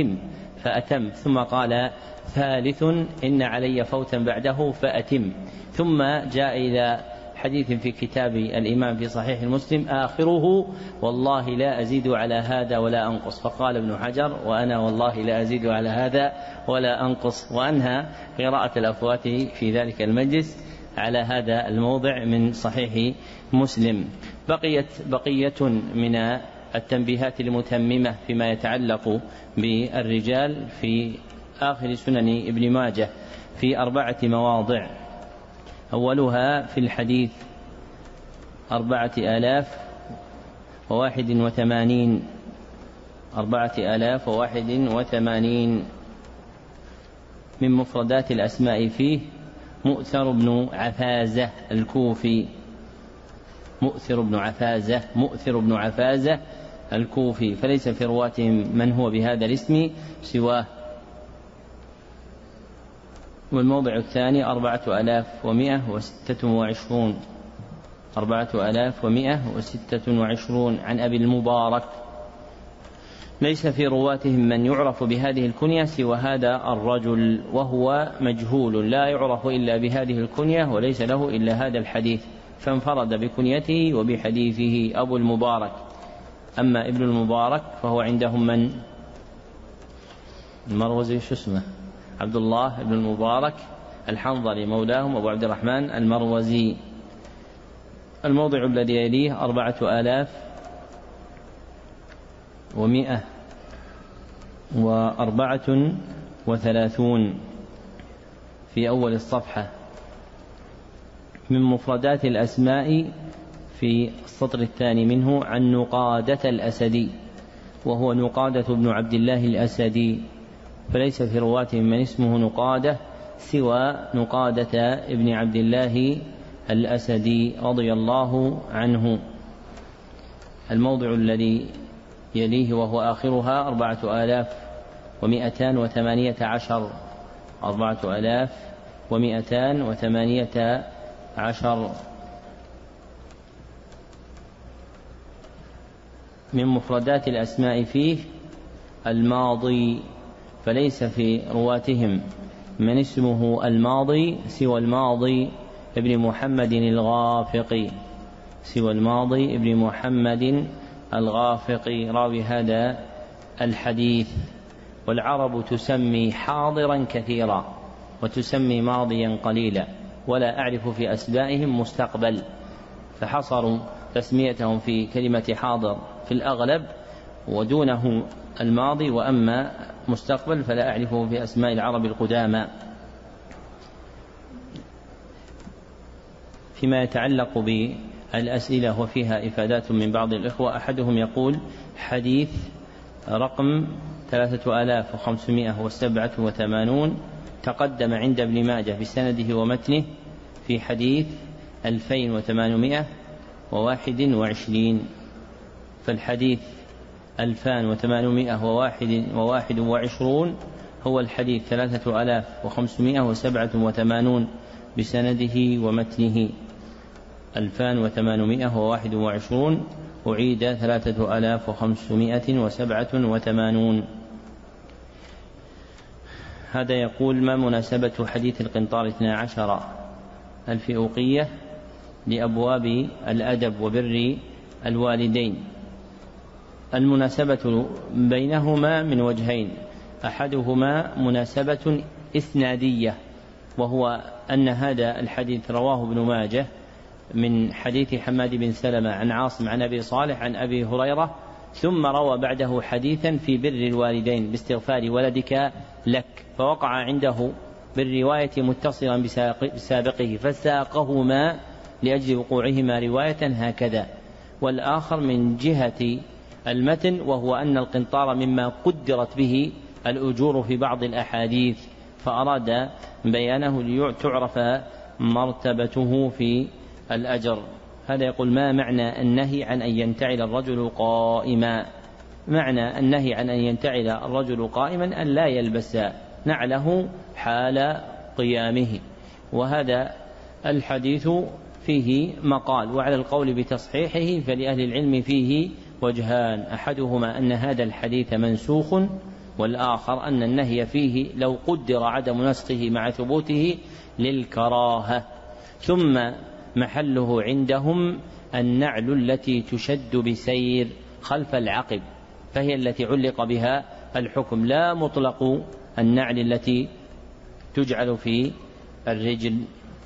فأتم، ثم قال ثالث إن علي فوتا بعده فأتم، ثم جاء إلى حديث في كتاب الإمام في صحيح المسلم آخره والله لا أزيد على هذا ولا أنقص، فقال ابن حجر وأنا والله لا أزيد على هذا ولا أنقص، وأنهى قراءة الأفوات في ذلك المجلس على هذا الموضع من صحيح مسلم. بقية من التنبيهات المتممة فيما يتعلق بالرجال في آخر سنن ابن ماجه في 4 مواضع. أولها في الحديث 4081 من مفردات الأسماء فيه مؤثر بن عفازة الكوفي، مؤثر بن عفازة الكوفي، فليس في رواتهم من هو بهذا الاسم سواه. والموضع الثاني 4126 عن أبي المبارك، ليس في رواتهم من يعرف بهذه الكنية سوى هذا الرجل، وهو مجهول لا يعرف إلا بهذه الكنية وليس له إلا هذا الحديث، فانفرد بكنيته وبحديثه أبو المبارك. أما ابن المبارك فهو عندهم من المروزي عبد الله بن المبارك الحنظلي مولاهم أبو عبد الرحمن المروزي. الموضع الذي يليه 4134 في أول الصفحة من مفردات الأسماء في السطر الثاني منه عن نقادة الأسدي، وهو نقادة بن عبد الله الأسدي، فليس في رواتهم من اسمه نقادة سوى نقادة ابن عبد الله الأسدي رضي الله عنه. الموضع الذي يليه وهو آخرها 4218 من مفردات الأسماء فيه الماضي، فليس في رواتهم من اسمه الماضي سوى الماضي ابن محمد الغافقي راوي هذا الحديث. والعرب تسمي حاضرا كثيرا وتسمي ماضيا قليلا، ولا أعرف في أسمائهم مستقبل، فحصروا تسميتهم في كلمة حاضر في الأغلب ودونه الماضي، وأما مستقبل فلا أعرفه في أسماء العرب القدامى. فيما يتعلق بالأسئلة وفيها إفادات من بعض الإخوة، أحدهم يقول: حديث رقم 3587 تقدم عند ابن ماجه بسنده ومتنه في حديث 2821، فالحديث 2821 هو الحديث 3587 بسنده ومتنه. 2821 أعيد 3587. هذا يقول: ما مناسبة حديث القنطار 12 الفئوقية لأبواب الأدب وبر الوالدين؟ المناسبة بينهما من وجهين: أحدهما مناسبة إسنادية، وهو أن هذا الحديث رواه ابن ماجه من حديث حماد بن سلمة عن عاصم عن أبي صالح عن أبي هريرة، ثم روى بعده حديثا في بر الوالدين باستغفار ولدك لك، فوقع عنده بالرواية متصلا بسابقه فساقهما لأجل وقوعهما رواية هكذا. والآخر من جهة المتن، وهو أن القنطار مما قدرت به الأجور في بعض الأحاديث، فأراد بيانه لتعرف مرتبته في الأجر. هذا يقول: ما معنى النهي عن أن ينتعل الرجل قائما؟ معنى النهي عن أن ينتعل الرجل قائما أن لا يلبس نعله حال قيامه، وهذا الحديث فيه مقال، وعلى القول بتصحيحه فلأهل العلم فيه وجهان: أحدهما أن هذا الحديث منسوخ، والآخر أن النهي فيه لو قدر عدم نسخه مع ثبوته للكراهة. ثم محله عندهم النعل التي تشد بسير خلف العقب، فهي التي علق بها الحكم، لا مطلق النعل التي تجعل في الرجل.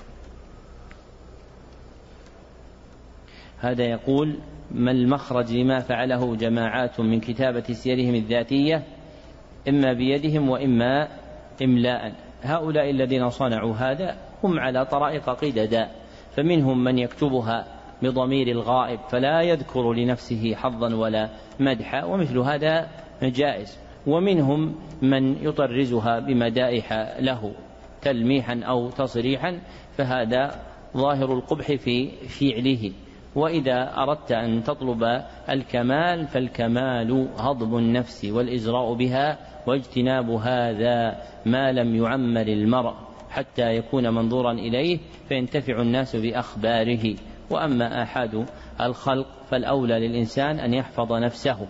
هذا يقول: ما المخرج لما فعله جماعات من كتابة سيرهم الذاتية إما بيدهم وإما إملاء؟ هؤلاء الذين صنعوا هذا هم على طرائق قددا، فمنهم من يكتبها بضمير الغائب فلا يذكر لنفسه حظا ولا مدحا، ومثل هذا جائز، ومنهم من يطرزها بمدائح له تلميحا أو تصريحا، فهذا ظاهر القبح في فعله. وإذا أردت أن تطلب الكمال فالكمال هضم النفس والإزراء بها واجتناب هذا ما لم يعمر المرء حتى يكون منظورا إليه فينتفع الناس بأخباره. وأما آحاد الخلق فالأولى للإنسان أن يحفظ نفسه،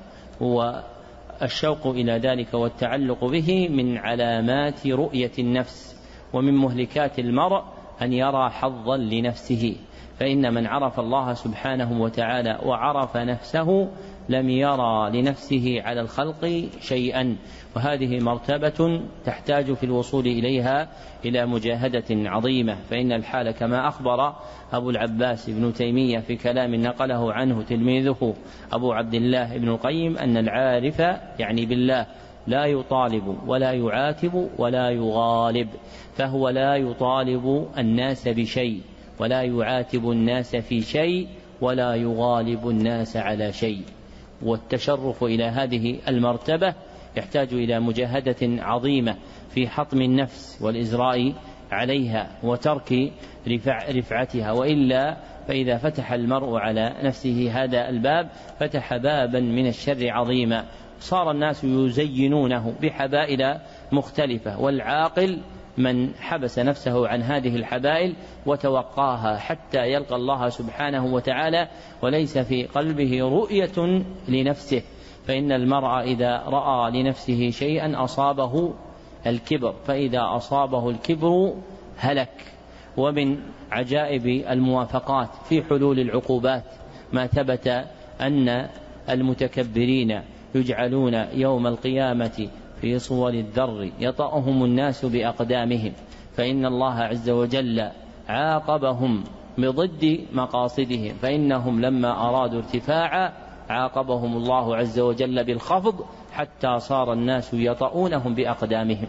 والشوق إلى ذلك والتعلق به من علامات رؤية النفس، ومن مهلكات المرء أن يرى حظا لنفسه، فإن من عرف الله سبحانه وتعالى وعرف نفسه لم يرى لنفسه على الخلق شيئا، وهذه مرتبة تحتاج في الوصول إليها إلى مجاهدة عظيمة. فإن الحال كما أخبر أبو العباس بن تيمية في كلام نقله عنه تلميذه أبو عبد الله بن القيم أن العارف يعني بالله لا يطالب ولا يعاتب ولا يغالب، فهو لا يطالب الناس بشيء ولا يعاتب الناس في شيء ولا يغالب الناس على شيء. والتشرف إلى هذه المرتبة يحتاج إلى مجاهدة عظيمة في حطم النفس والإزراء عليها وترك رفعتها، وإلا فإذا فتح المرء على نفسه هذا الباب فتح بابا من الشر عظيما، صار الناس يزينونه بحبائل مختلفة، والعاقل من حبس نفسه عن هذه الحبائل وتوقاها حتى يلقى الله سبحانه وتعالى وليس في قلبه رؤية لنفسه. فإن المرء إذا رأى لنفسه شيئا أصابه الكبر، فإذا أصابه الكبر هلك. ومن عجائب الموافقات في حلول العقوبات ما ثبت أن المتكبرين يجعلون يوم القيامة في صور الذر يطأهم الناس بأقدامهم، فإن الله عز وجل عاقبهم بضد مقاصدهم، فإنهم لما أرادوا ارتفاعا عاقبهم الله عز وجل بالخفض حتى صار الناس يطؤونهم بأقدامهم.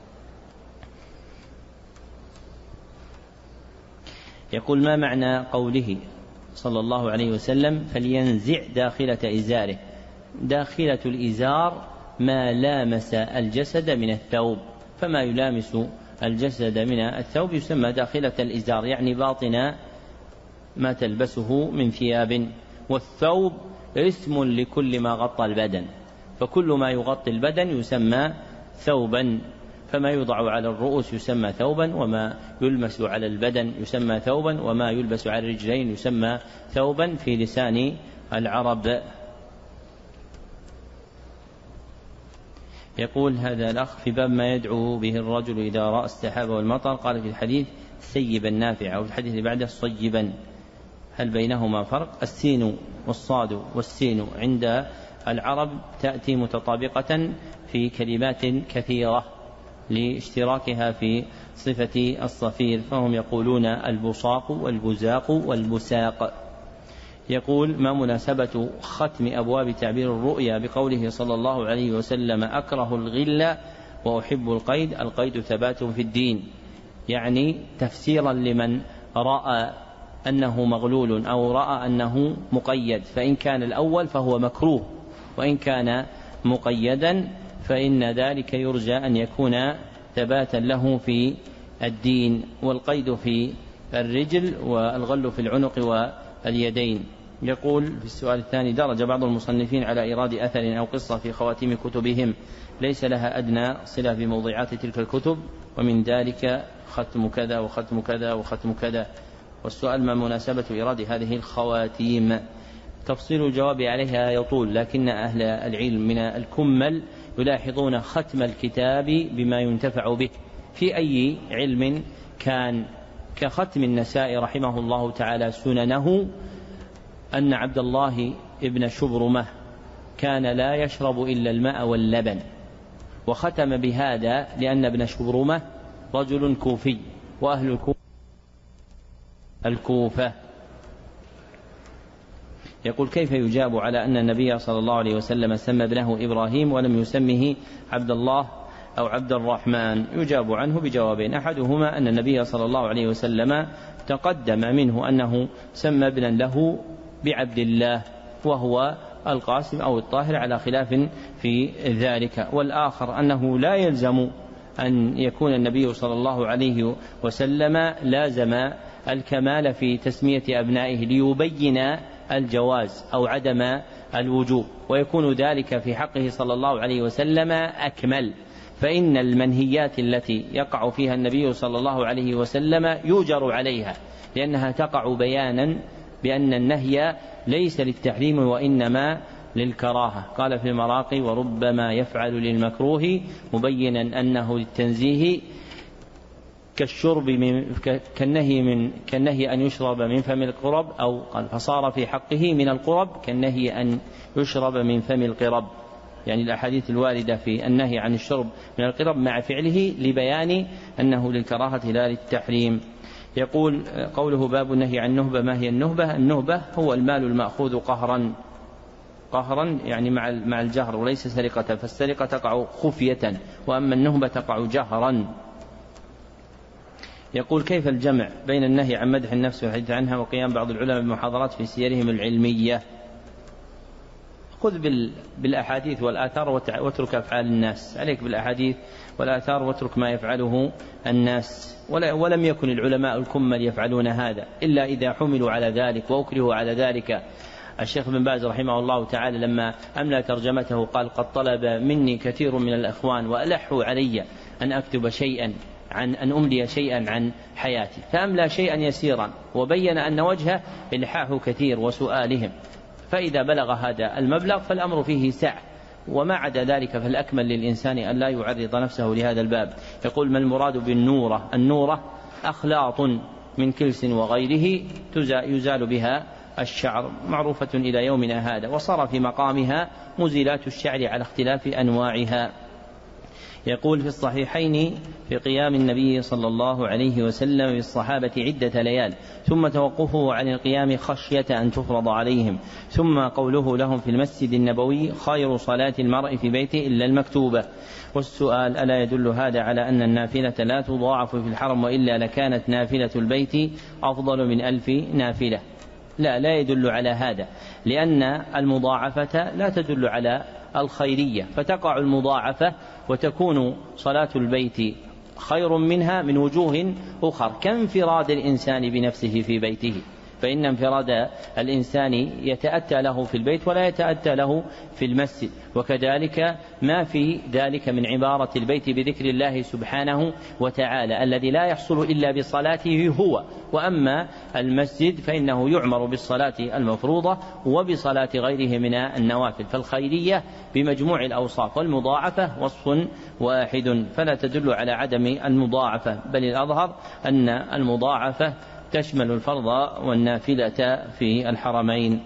يقول: ما معنى قوله صلى الله عليه وسلم فلينزع داخلة إزاره؟ داخلة الإزار ما لامس الجسد من الثوب، فما يلامس الجسد من الثوب يسمى داخلة الإزار، يعني باطن ما تلبسه من ثياب. والثوب اسم لكل ما غطى البدن، فكل ما يغطي البدن يسمى ثوبا، فما يوضع على الرؤوس يسمى ثوبا، وما يلمس على البدن يسمى ثوبا، وما يلبس على الرجلين يسمى ثوبا في لسان العرب. يقول هذا الأخ: في باب ما يدعو به الرجل إذا رأى السحاب والمطر، قال في الحديث سيبا نافعا، أو في الحديث اللي بعده صيبا، هل بينهما فرق؟ السين والصاد والسين عند العرب تأتي متطابقة في كلمات كثيرة لاشتراكها في صفة الصفير، فهم يقولون البصاق والبزاق والبساق. يقول: ما مناسبة ختم أبواب تعبير الرؤيا بقوله صلى الله عليه وسلم أكره الغل وأحب القيد؟ القيد ثبات في الدين، يعني تفسيرا لمن رأى أنه مغلول أو رأى أنه مقيد، فإن كان الأول فهو مكروه، وإن كان مقيدا فإن ذلك يرجى أن يكون ثباتا له في الدين. والقيد في الرجل والغل في العنق واليدين. يقول في السؤال الثاني: درج بعض المصنفين على إيراد أثر أو قصة في خواتيم كتبهم ليس لها أدنى صلة بموضوعات تلك الكتب، ومن ذلك ختم كذا وختم كذا وختم كذا. والسؤال: ما مناسبة إيراد هذه الخواتيم؟ تفصيل الجواب عليها يطول، لكن أهل العلم من الكمل يلاحظون ختم الكتاب بما ينتفع به في أي علم كان، كختم النسائي رحمه الله تعالى سننه أن عبد الله ابن شبرمة كان لا يشرب إلا الماء واللبن، وختم بهذا لأن ابن شبرمة رجل كوفي، وأهل الكوفة. يقول: كيف يجاب على أن النبي صلى الله عليه وسلم سمى ابنه إبراهيم ولم يسمه عبد الله أو عبد الرحمن؟ يجاب عنه بجوابين: أحدهما أن النبي صلى الله عليه وسلم تقدم منه أنه سمى ابنا له بعبد الله وهو القاسم أو الطاهر على خلاف في ذلك، والآخر أنه لا يلزم أن يكون النبي صلى الله عليه وسلم لازم الكمال في تسمية أبنائه ليبين الجواز أو عدم الوجوب، ويكون ذلك في حقه صلى الله عليه وسلم أكمل، فإن المنهيات التي يقع فيها النبي صلى الله عليه وسلم يوجر عليها، لأنها تقع بيانا بأن النهي ليس للتحريم وإنما للكراهة. قال في المراقي: وربما يفعل للمكروه مبينا أنه للتنزيه كالشرب كالنهي أن يشرب من فم القرب، أو قال فصار في حقه من القرب كالنهي أن يشرب من فم القرب، يعني الأحاديث الواردة في النهي عن الشرب من القرب مع فعله لبيان أنه للكراهة لا للتحريم. يقول: قوله باب النهي عن النهبة، ما هي النهبة؟ النهبة هو المال المأخوذ قهرا يعني مع الجهر وليس سرقة، فالسرقة تقع خفية، وأما النهبة تقع جهرا. يقول: كيف الجمع بين النهي عن مدح النفس والحديث عنها وقيام بعض العلماء بالمحاضرات في سيرهم العلمية؟ خذ بالأحاديث والآثار واترك أفعال الناس، عليك بالأحاديث والآثار واترك ما يفعله الناس. ولم يكن العلماء الكمل يفعلون هذا إلا إذا حملوا على ذلك وأكرهوا على ذلك. الشيخ بن باز رحمه الله تعالى لما أملى ترجمته قال: قد طلب مني كثير من الأخوان وألحوا علي أن أكتب شيئا أن أملي شيئا عن حياتي، فأملى شيئا يسيرا وبين أن وجهه إلحاح كثير وسؤالهم، فإذا بلغ هذا المبلغ فالأمر فيه سعة، وما عدا ذلك فالأكمل للإنسان أن لا يعرض نفسه لهذا الباب. يقول: ما المراد بالنورة؟ النورة أخلاط من كلس وغيره يزال بها الشعر، معروفة إلى يومنا هذا، وصار في مقامها مزيلات الشعر على اختلاف أنواعها. يقول: في الصحيحين في قيام النبي صلى الله عليه وسلم بالصحابة عدة ليال، ثم توقفه عن القيام خشية أن تفرض عليهم، ثم قوله لهم في المسجد النبوي: خير صلاة المرء في بيته إلا المكتوبة. والسؤال: ألا يدل هذا على أن النافلة لا تضاعف في الحرم، وإلا لكانت نافلة البيت أفضل من 1000 نافلة؟ لا يدل على هذا، لأن المضاعفة لا تدل على الخيرية، فتقع المضاعفة وتكون صلاة البيت خير منها من وجوه أخرى، كانفراد الإنسان بنفسه في بيته، فإن انفراد الإنسان يتأتى له في البيت ولا يتأتى له في المسجد، وكذلك ما في ذلك من عبارة البيت بذكر الله سبحانه وتعالى الذي لا يحصل إلا بصلاته هو، وأما المسجد فإنه يعمر بالصلاة المفروضة وبصلاة غيره من النوافل، فالخيرية بمجموع الأوصاف، والمضاعفة وصف واحد، فلا تدل على عدم المضاعفة، بل الأظهر أن المضاعفة تشمل الفرض والنافلة في الحرمين.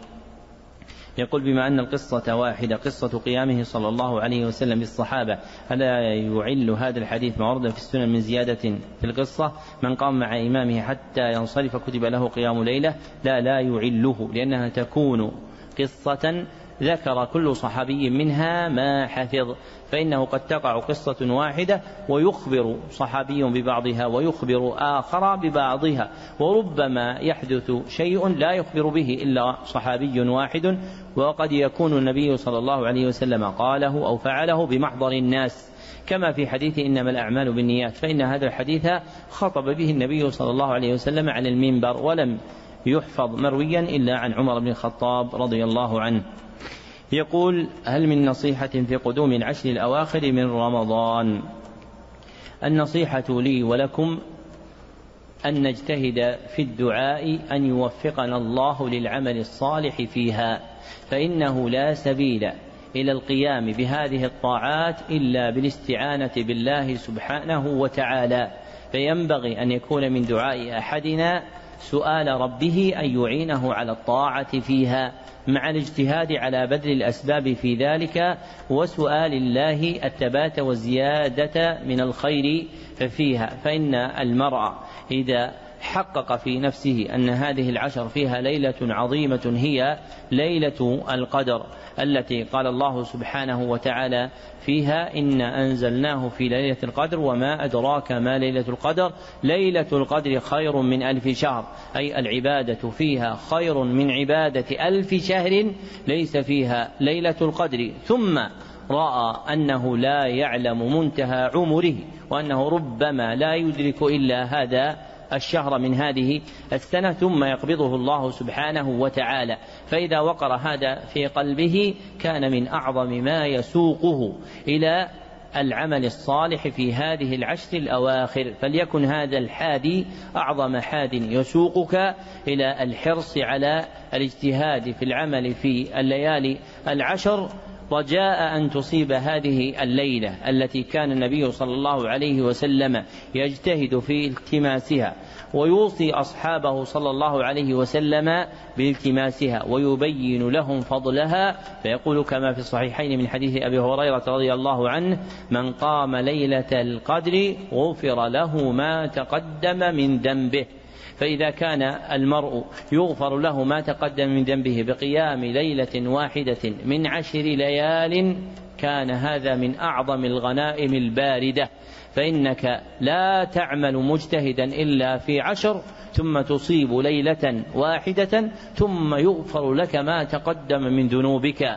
يقول: بما أن القصة واحدة، قصة قيامه صلى الله عليه وسلم بالصحابة، ألا يعل هذا الحديث ما ورد في السنن من زيادة في القصة: من قام مع إمامه حتى ينصرف كتب له قيام ليلة؟ لا يعله، لأنها تكون قصة ذكر كل صحابي منها ما حفظ، فإنه قد تقع قصة واحدة ويخبر صحابي ببعضها ويخبر آخر ببعضها، وربما يحدث شيء لا يخبر به إلا صحابي واحد، وقد يكون النبي صلى الله عليه وسلم قاله أو فعله بمحضر الناس، كما في حديث إنما الأعمال بالنيات، فإن هذا الحديث خطب به النبي صلى الله عليه وسلم على المنبر، ولم يحفظ مرويا إلا عن عمر بن الخطاب رضي الله عنه. يقول: هل من نصيحة في قدوم العشر الأواخر من رمضان؟ النصيحة لي ولكم أن نجتهد في الدعاء أن يوفقنا الله للعمل الصالح فيها، فإنه لا سبيل إلى القيام بهذه الطاعات إلا بالاستعانة بالله سبحانه وتعالى، فينبغي أن يكون من دعاء أحدنا سؤال ربه أن يعينه على الطاعة فيها، مع الاجتهاد على بذل الأسباب في ذلك، وسؤال الله الثبات والزيادة من الخير فيها، فإن المرء إذا حقق في نفسه أن هذه العشر فيها ليلة عظيمة هي ليلة القدر، التي قال الله سبحانه وتعالى فيها: إنا أنزلناه في ليلة القدر وما أدراك ما ليلة القدر، ليلة القدر خير من 1000 شهر، أي العبادة فيها خير من عبادة 1000 شهر ليس فيها ليلة القدر. ثم رأى أنه لا يعلم منتهى عمره، وأنه ربما لا يدرك إلا هذا الشهر من هذه السنة، ثم يقبضه الله سبحانه وتعالى، فإذا وقر هذا في قلبه كان من أعظم ما يسوقه إلى العمل الصالح في هذه العشر الأواخر، فليكن هذا الحادي أعظم حاد يسوقك إلى الحرص على الاجتهاد في العمل في الليالي العشر، رجاء أن تصيب هذه الليلة التي كان النبي صلى الله عليه وسلم يجتهد في التماسها، ويوصي أصحابه صلى الله عليه وسلم بالتماسها، ويبين لهم فضلها، فيقول كما في الصحيحين من حديث أبي هريرة رضي الله عنه: من قام ليلة القدر غفر له ما تقدم من ذنبه. فإذا كان المرء يغفر له ما تقدم من ذنبه بقيام ليلة واحدة من 10 ليال، كان هذا من أعظم الغنائم الباردة، فإنك لا تعمل مجتهدا إلا في 10 ثم تصيب ليلة واحدة ثم يغفر لك ما تقدم من ذنوبك،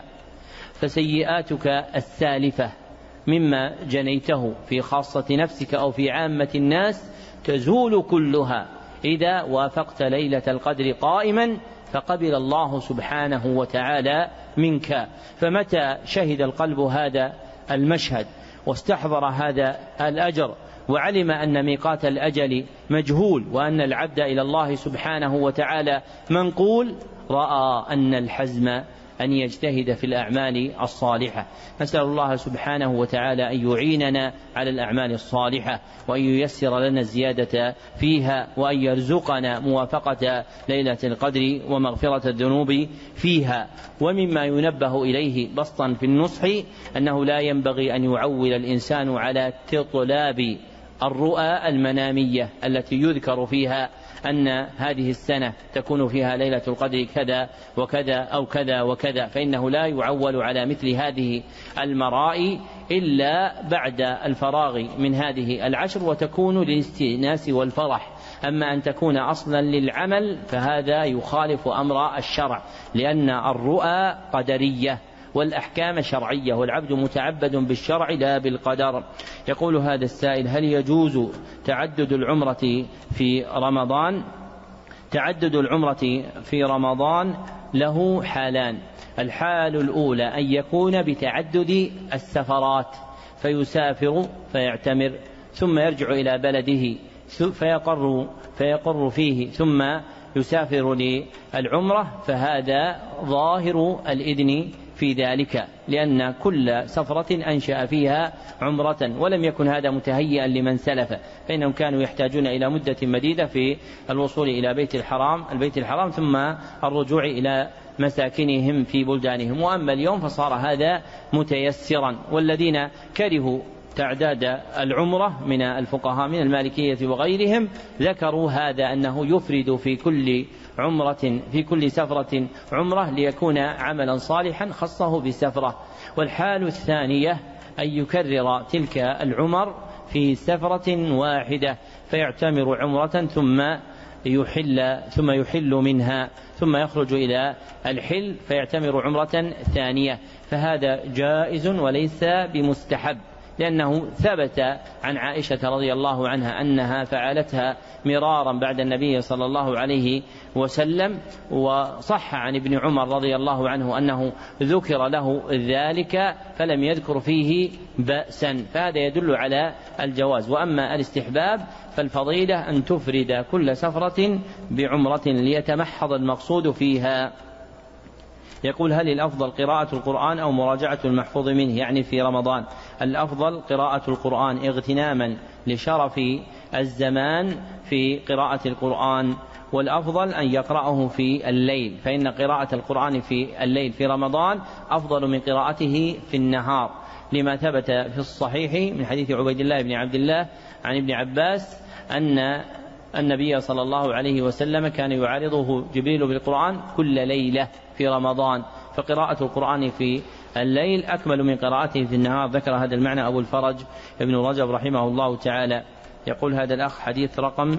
فسيئاتك السالفة مما جنيته في خاصة نفسك أو في عامة الناس تزول كلها إذا وافقت ليلة القدر قائما، فقبل الله سبحانه وتعالى منك. فمتى شهد القلب هذا المشهد واستحضر هذا الأجر وعلم أن ميقات الأجل مجهول وأن العبد إلى الله سبحانه وتعالى منقول، رأى أن الحزم أن يجتهد في الأعمال الصالحة. نسأل الله سبحانه وتعالى أن يعيننا على الأعمال الصالحة، وأن ييسر لنا الزيادة فيها، وأن يرزقنا موافقة ليلة القدر ومغفرة الذنوب فيها. ومما ينبه إليه بسطا في النصح أنه لا ينبغي أن يعول الإنسان على طلاب الرؤى المنامية التي يذكر فيها أن هذه السنة تكون فيها ليلة القدر كذا وكذا أو كذا وكذا، فإنه لا يعول على مثل هذه المرائي إلا بعد الفراغ من هذه العشر، وتكون للاستئناس والفرح. أما أن تكون أصلا للعمل فهذا يخالف أمر الشرع، لأن الرؤى قدرية والأحكام شرعية، والعبد متعبد بالشرع لا بالقدر. يقول هذا السائل: هل يجوز تعدد العمرة في رمضان؟ تعدد العمرة في رمضان له حالان: الحال الأولى أن يكون بتعدد السفرات، فيسافر فيعتمر ثم يرجع إلى بلده فيقر فيه ثم يسافر للعمرة، فهذا ظاهر الإذن في ذلك، لأن كل سفرة أنشأ فيها عمرة، ولم يكن هذا متهيئا لمن سلف، فإنهم كانوا يحتاجون إلى مدة مديدة في الوصول إلى البيت الحرام ثم الرجوع إلى مساكنهم في بلدانهم. وأما اليوم فصار هذا متيسرا. والذين كرهوا تعداد العمرة من الفقهاء من المالكية وغيرهم ذكروا هذا، أنه يفرد في كل سفرة عمرة ليكون عملا صالحا خصه بسفرة. والحال الثانية أن يكرر تلك العمر في سفرة واحدة، فيعتمر عمرة ثم يحل منها ثم يخرج إلى الحل فيعتمر عمرة ثانية، فهذا جائز وليس بمستحب، لأنه ثبت عن عائشة رضي الله عنها أنها فعلتها مرارا بعد النبي صلى الله عليه وسلم، وصح عن ابن عمر رضي الله عنه أنه ذكر له ذلك فلم يذكر فيه بأسا، فهذا يدل على الجواز. وأما الاستحباب فالفضيلة أن تفرد كل سفرة بعمرة ليتمحض المقصود فيها. يقول: هل الأفضل قراءة القرآن أو مراجعة المحفوظ منه؟ يعني في رمضان الأفضل قراءة القرآن اغتناما لشرف الزمان في قراءة القرآن، والأفضل أن يقرأه في الليل، فإن قراءة القرآن في الليل في رمضان أفضل من قراءته في النهار، لما ثبت في الصحيح من حديث عبيد الله بن عبد الله عن ابن عباس أن النبي صلى الله عليه وسلم كان يعارضه جبريل بالقرآن كل ليلة في رمضان، فقراءة القرآن في الليل أكمل من قراءته في النهار. ذكر هذا المعنى أبو الفرج ابن رجب رحمه الله تعالى. يقول هذا الأخ: حديث رقم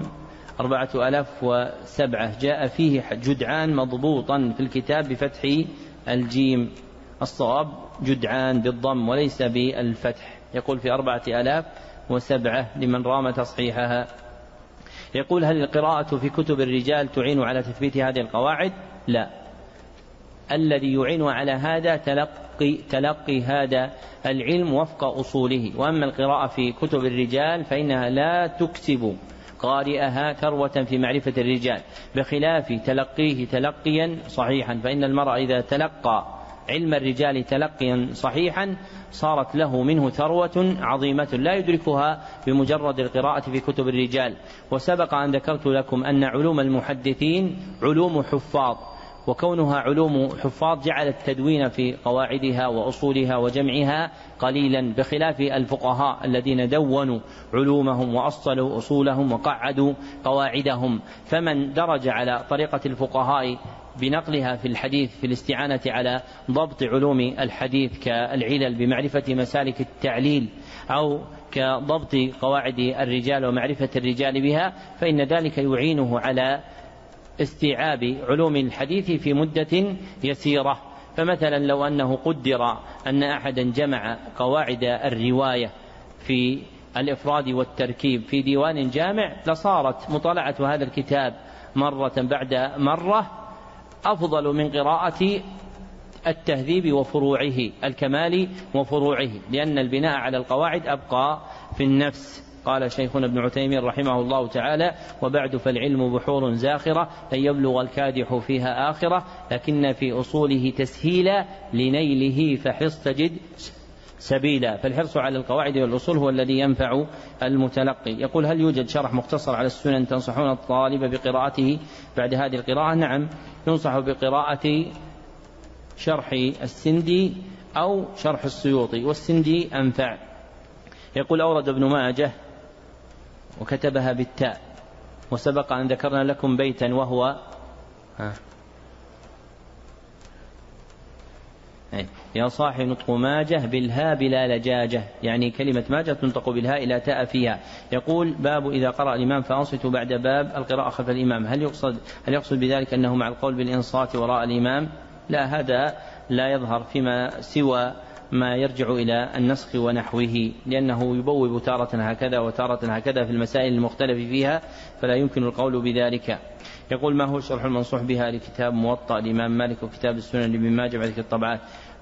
4007 جاء فيه جدعان مضبوطا في الكتاب بفتح الجيم، الصواب جدعان بالضم وليس بالفتح. يقول في 4007 لمن رام تصحيحها. يقول: هل القراءة في كتب الرجال تعين على تثبيت هذه القواعد؟ لا، الذي يعين على هذا تلقي هذا العلم وفق أصوله. وأما القراءة في كتب الرجال فإنها لا تكسب قارئها ثروة في معرفة الرجال، بخلاف تلقيه تلقيا صحيحا، فإن المرء إذا تلقى علم الرجال تلقيا صحيحا صارت له منه ثروة عظيمة لا يدركها بمجرد القراءة في كتب الرجال. وسبق أن ذكرت لكم أن علوم المحدثين علوم حفاظ، وكونها علوم حفاظ جعل التدوين في قواعدها وأصولها وجمعها قليلا، بخلاف الفقهاء الذين دونوا علومهم وأصلوا أصولهم وقعدوا قواعدهم. فمن درج على طريقة الفقهاء بنقلها في الحديث في الاستعانة على ضبط علوم الحديث كالعلل بمعرفة مسالك التعليل أو كضبط قواعد الرجال ومعرفة الرجال بها، فإن ذلك يعينه على استيعاب علوم الحديث في مدة يسيرة. فمثلا لو أنه قدر أن أحدا جمع قواعد الرواية في الإفراد والتركيب في ديوان جامع لصارت مطالعة هذا الكتاب مرة بعد مرة أفضل من قراءة التهذيب وفروعه الكمال وفروعه، لأن البناء على القواعد أبقى في النفس. قال شيخنا ابن عثيمين رحمه الله تعالى: وبعد فالعلم بحور زاخرة لن يبلغ الكادح فيها آخرة، لكن في أصوله تسهيلا لنيله فحرص تجد سبيلا. فالحرص على القواعد والأصول هو الذي ينفع المتلقي. يقول: هل يوجد شرح مختصر على السنن تنصحون الطالب بقراءته بعد هذه القراءة؟ نعم، ينصح بقراءة شرح السندي أو شرح السيوطي، والسندي أنفع. يقول: أورد ابن ماجه وكتبها بالتاء، وسبق أن ذكرنا لكم بيتا وهو يا صاحب نطق ماجه بالهاء بلا لجاجة، يعني كلمة ماجه تنطق بالهاء لا تاء فيها. يقول: باب إذا قرأ الإمام فأنصتوا بعد باب القراءة خلف الإمام، هل يقصد بذلك أنه مع القول بالإنصات وراء الإمام؟ لا، هذا لا يظهر فيما سوى ما يرجع إلى النسخ ونحوه، لأنه يبوب تارة هكذا وتارة هكذا في المسائل المختلف فيها، فلا يمكن القول بذلك. يقول: ما هو الشرح المنصوح بها لكتاب موطأ الإمام مالك وكتاب السنن لابن ماجه بعد الطبعات؟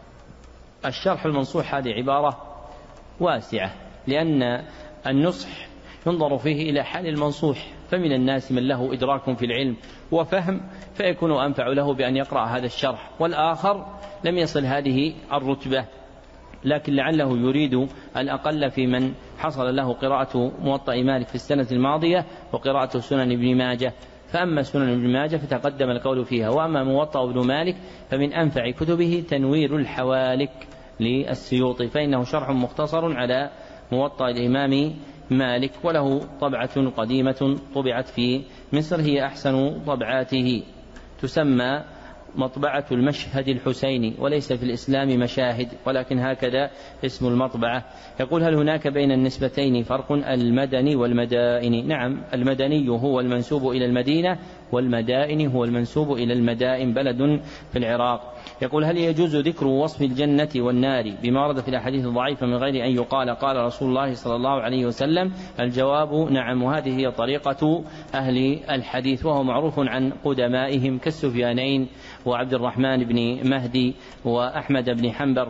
الشرح المنصوح هذه عبارة واسعة، لأن النصح ينظر فيه إلى حال المنصوح، فمن الناس من له إدراك في العلم وفهم فيكون أنفع له بأن يقرأ هذا الشرح، والآخر لم يصل هذه الرتبة، لكن لعله يريد الأقل في من حصل له قراءة موطأ مالك في السنة الماضية وقراءة سنن ابن ماجه. فأما سنن ابن ماجه فتقدم القول فيها، وأما موطأ ابن مالك فمن أنفع كتبه تنوير الحوالك للسيوطي، فإنه شرح مختصر على موطأ الإمام مالك، وله طبعة قديمة طبعت في مصر، هي أحسن طبعاته، تسمى مطبعة المشهد الحسيني، وليس في الإسلام مشاهد، ولكن هكذا اسم المطبعة. يقول: هل هناك بين النسبتين فرق، المدني والمدائن؟ نعم، المدني هو المنسوب إلى المدينة، والمدائن هو المنسوب إلى المدائن، بلد في العراق. يقول: هل يجوز ذكر وصف الجنة والنار بما ورد في الأحاديث الضعيفة من غير أن يقال قال رسول الله صلى الله عليه وسلم؟ الجواب: نعم، وهذه هي طريقة أهل الحديث، وهو معروف عن قدمائهم كالسفيانين وعبد الرحمن بن مهدي وأحمد بن حنبل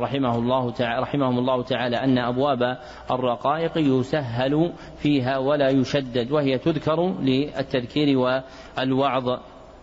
رحمهم الله تعالى أن أبواب الرقائق يسهل فيها ولا يشدد، وهي تذكر للتذكير والوعظ.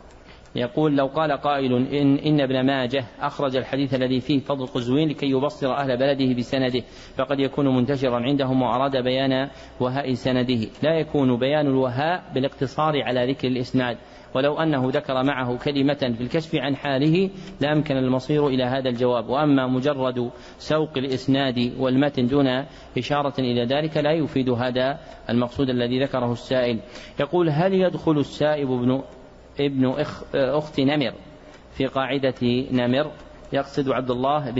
يقول: لو قال قائل إن ابن ماجه أخرج الحديث الذي فيه فضل قزوين لكي يبصر أهل بلده بسنده، فقد يكون منتشرا عندهم وأراد بيان وهاء سنده. لا يكون بيان الوهاء بالاقتصار على ذكر الإسناد، ولو أنه ذكر معه كلمة في الكشف عن حاله لأمكن المصير إلى هذا الجواب. وأما مجرد سوق الإسناد والمتن دون إشارة إلى ذلك لا يفيد هذا المقصود الذي ذكره السائل. يقول: هل يدخل السائب ابن أخت نمر في قاعدة نمر؟ يقصد عبد الله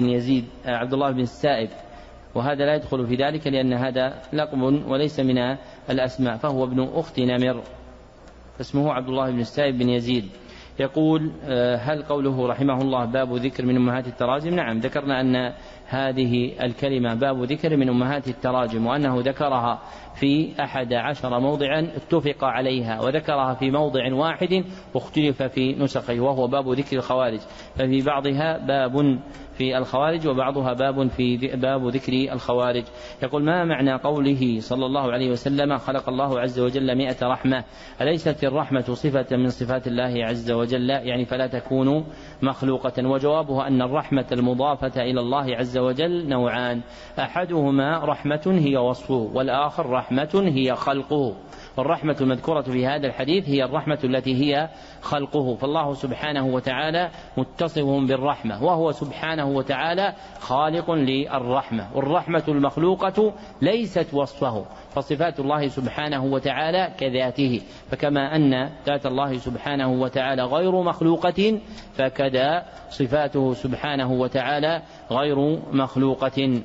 بن السائب، وهذا لا يدخل في ذلك لأن هذا لقب وليس من الأسماء، فهو ابن أخت نمر، اسمه عبد الله بن السائب بن يزيد. يقول: هل قوله رحمه الله باب ذكر من أمهات التراجم؟ نعم، ذكرنا أن هذه الكلمة باب ذكر من أمهات التراجم، وأنه ذكرها في 11 موضعا اتفق عليها، وذكرها في موضع واحد واختلف في نسخه، وهو باب ذكر الخوارج، ففي بعضها باب في الخوارج وبعضها باب ذكر الخوارج. يقول: ما معنى قوله صلى الله عليه وسلم خلق الله عز وجل 100 رحمة؟ أليست الرحمة صفة من صفات الله عز وجل، يعني فلا تكون مخلوقة؟ وجوابه أن الرحمة المضافة إلى الله عز وجل نوعان: أحدهما رحمة هي وصفه، والآخر رحمة هي خلقه. والرحمة المذكورة في هذا الحديث هي الرحمة التي هي خلقه، فالله سبحانه وتعالى متصف بالرحمة، وهو سبحانه وتعالى خالق للرحمة، والرحمة المخلوقة ليست وصفه، فصفات الله سبحانه وتعالى كذاته، فكما أن ذات الله سبحانه وتعالى غير مخلوقة فكذا صفاته سبحانه وتعالى غير مخلوقة.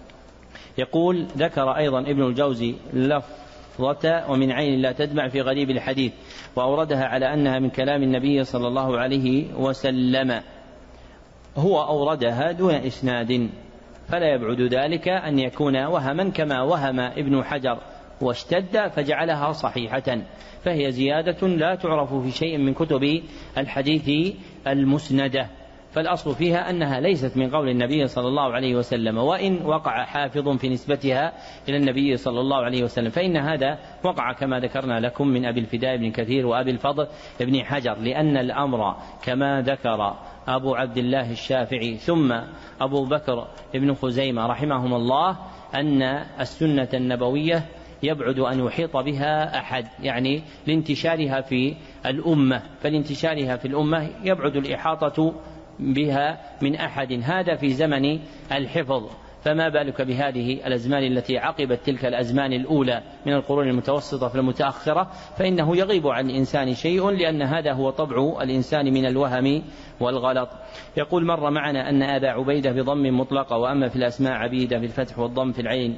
يقول: ذكر أيضا ابن الجوزي لفظة ومن عين لا تدمع في غريب الحديث، وأوردها على أنها من كلام النبي صلى الله عليه وسلم، هو أوردها دون إسناد، فلا يبعد ذلك أن يكون وهما كما وهم ابن حجر واشتد فجعلها صحيحة، فهي زيادة لا تعرف في شيء من كتب الحديث المسندة، فالأصل فيها أنها ليست من قول النبي صلى الله عليه وسلم، وإن وقع حافظ في نسبتها إلى النبي صلى الله عليه وسلم فإن هذا وقع كما ذكرنا لكم من أبي الفداء بن كثير وأبي الفضل بن حجر، لأن الأمر كما ذكر أبو عبد الله الشافعي ثم أبو بكر بن خزيمة رحمهم الله أن السنة النبوية يبعد أن يحيط بها أحد، يعني لانتشارها في الأمة، فلانتشارها في الأمة يبعد الإحاطة بها من أحد، هذا في زمن الحفظ، فما بالك بهذه الأزمان التي عقبت تلك الأزمان الأولى من القرون المتوسطة في المتأخرة، فإنه يغيب عن الإنسان شيء، لأن هذا هو طبع الإنسان من الوهم والغلط. يقول مر معنا أن أبا عبيدة بضم مطلقة، وأما في الأسماء عبيدة بالفتح والضم في العين،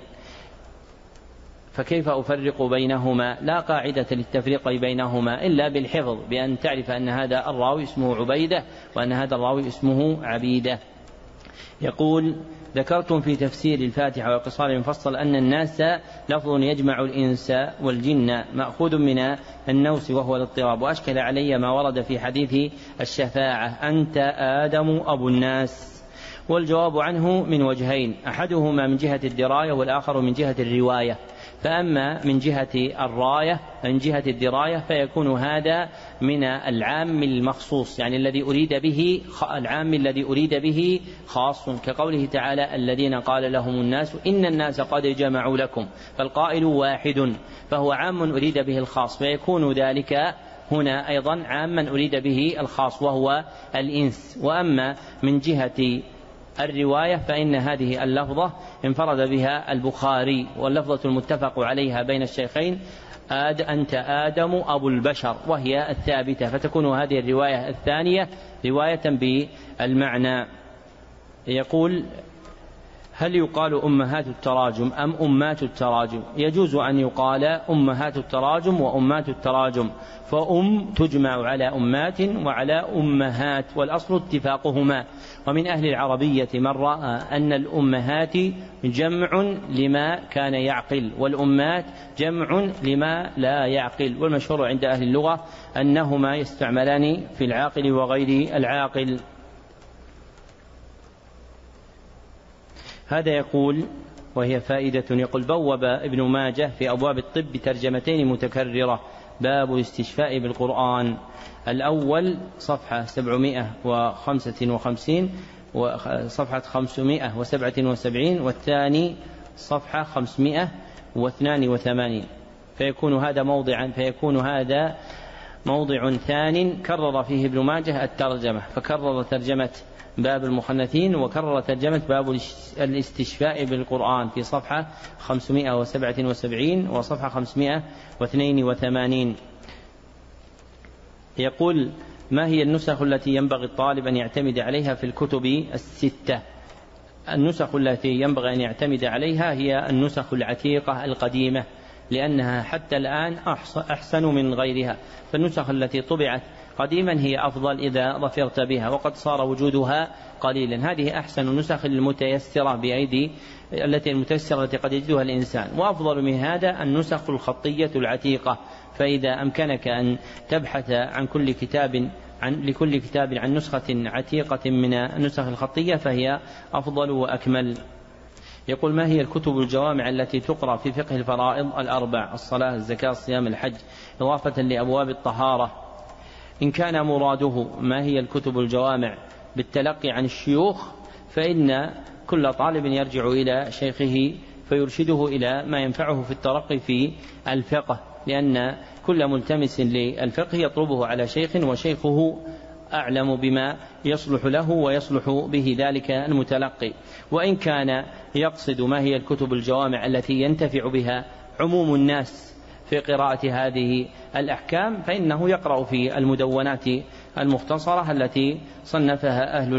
فكيف أفرق بينهما؟ لا قاعدة للتفريق بينهما إلا بالحفظ، بأن تعرف أن هذا الراوي اسمه عبيدة وأن هذا الراوي اسمه عبيدة. يقول ذكرتم في تفسير الفاتحة وقصار المفصل أن الناس لفظ يجمع الإنس والجن مأخوذ من النوس وهو الاضطراب، وأشكل علي ما ورد في حديث الشفاعة أنت آدم أبو الناس، والجواب عنه من وجهين، أحدهما من جهة الدراية والآخر من جهة الرواية. فأما من جهة الدراية فيكون هذا من العام المخصوص، يعني العام الذي أريد به خاص، كقوله تعالى الذين قال لهم الناس إن الناس قد جمعوا لكم، فالقائل واحد فهو عام أريد به الخاص، فيكون ذلك هنا أيضا عاما أريد به الخاص وهو الإنس. وأما من جهة الرواية فإن هذه اللفظة انفرد بها البخاري، واللفظة المتفق عليها بين الشيخين أنت آدم أبو البشر، وهي الثابتة، فتكون هذه الرواية الثانية رواية بالمعنى. يقول هل يقال أمهات التراجم أم أمات التراجم؟ يجوز أن يقال أمهات التراجم وأمات التراجم، فأم تجمع على أمات وعلى أمهات، والأصل اتفاقهما. ومن أهل العربية من رأى أن الأمهات جمع لما كان يعقل، والأمات جمع لما لا يعقل، والمشهور عند أهل اللغة أنهما يستعملان في العاقل وغير العاقل. هذا يقول وهي فائدة، يقول بوب ابن ماجه في أبواب الطب ترجمتين متكررة، باب الاستشفاء بالقرآن، الأول صفحة 755 وصفحة 577، والثاني صفحة 582، فيكون هذا موضع ثان كرر فيه ابن ماجه الترجمة، فكرر ترجمة باب المخنثين وكرر ترجمة باب الاستشفاء بالقرآن في صفحة 577 وصفحة 582. يقول ما هي النسخ التي ينبغي الطالب أن يعتمد عليها في الكتب الستة؟ النسخ التي ينبغي أن يعتمد عليها هي النسخ العتيقة القديمة، لأنها حتى الآن أحسن من غيرها، فالنسخ التي طبعت قديما هي أفضل إذا ظفرت بها، وقد صار وجودها قليلا. هذه أحسن النسخ المتيسرة بأيدي التي قد يجدها الإنسان، وأفضل من هذا النسخ الخطية العتيقة، فإذا أمكنك أن تبحث لكل كتاب عن نسخة عتيقة من النسخ الخطية فهي أفضل وأكمل. يقول ما هي الكتب الجوامع التي تقرأ في فقه الفرائض الأربع، الصلاة الزكاة الصيام الحج، إضافة لأبواب الطهارة؟ إن كان مراده ما هي الكتب الجوامع بالتلقي عن الشيوخ، فإن كل طالب يرجع إلى شيخه فيرشده إلى ما ينفعه في الترقي في الفقه، لأن كل ملتمس للفقه يطلبه على شيخ، وشيخه أعلم بما يصلح له ويصلح به ذلك المتلقي. وإن كان يقصد ما هي الكتب الجوامع التي ينتفع بها عموم الناس في قراءة هذه الأحكام، فإنه يقرأ في المدونات المختصرة التي صنفها أهل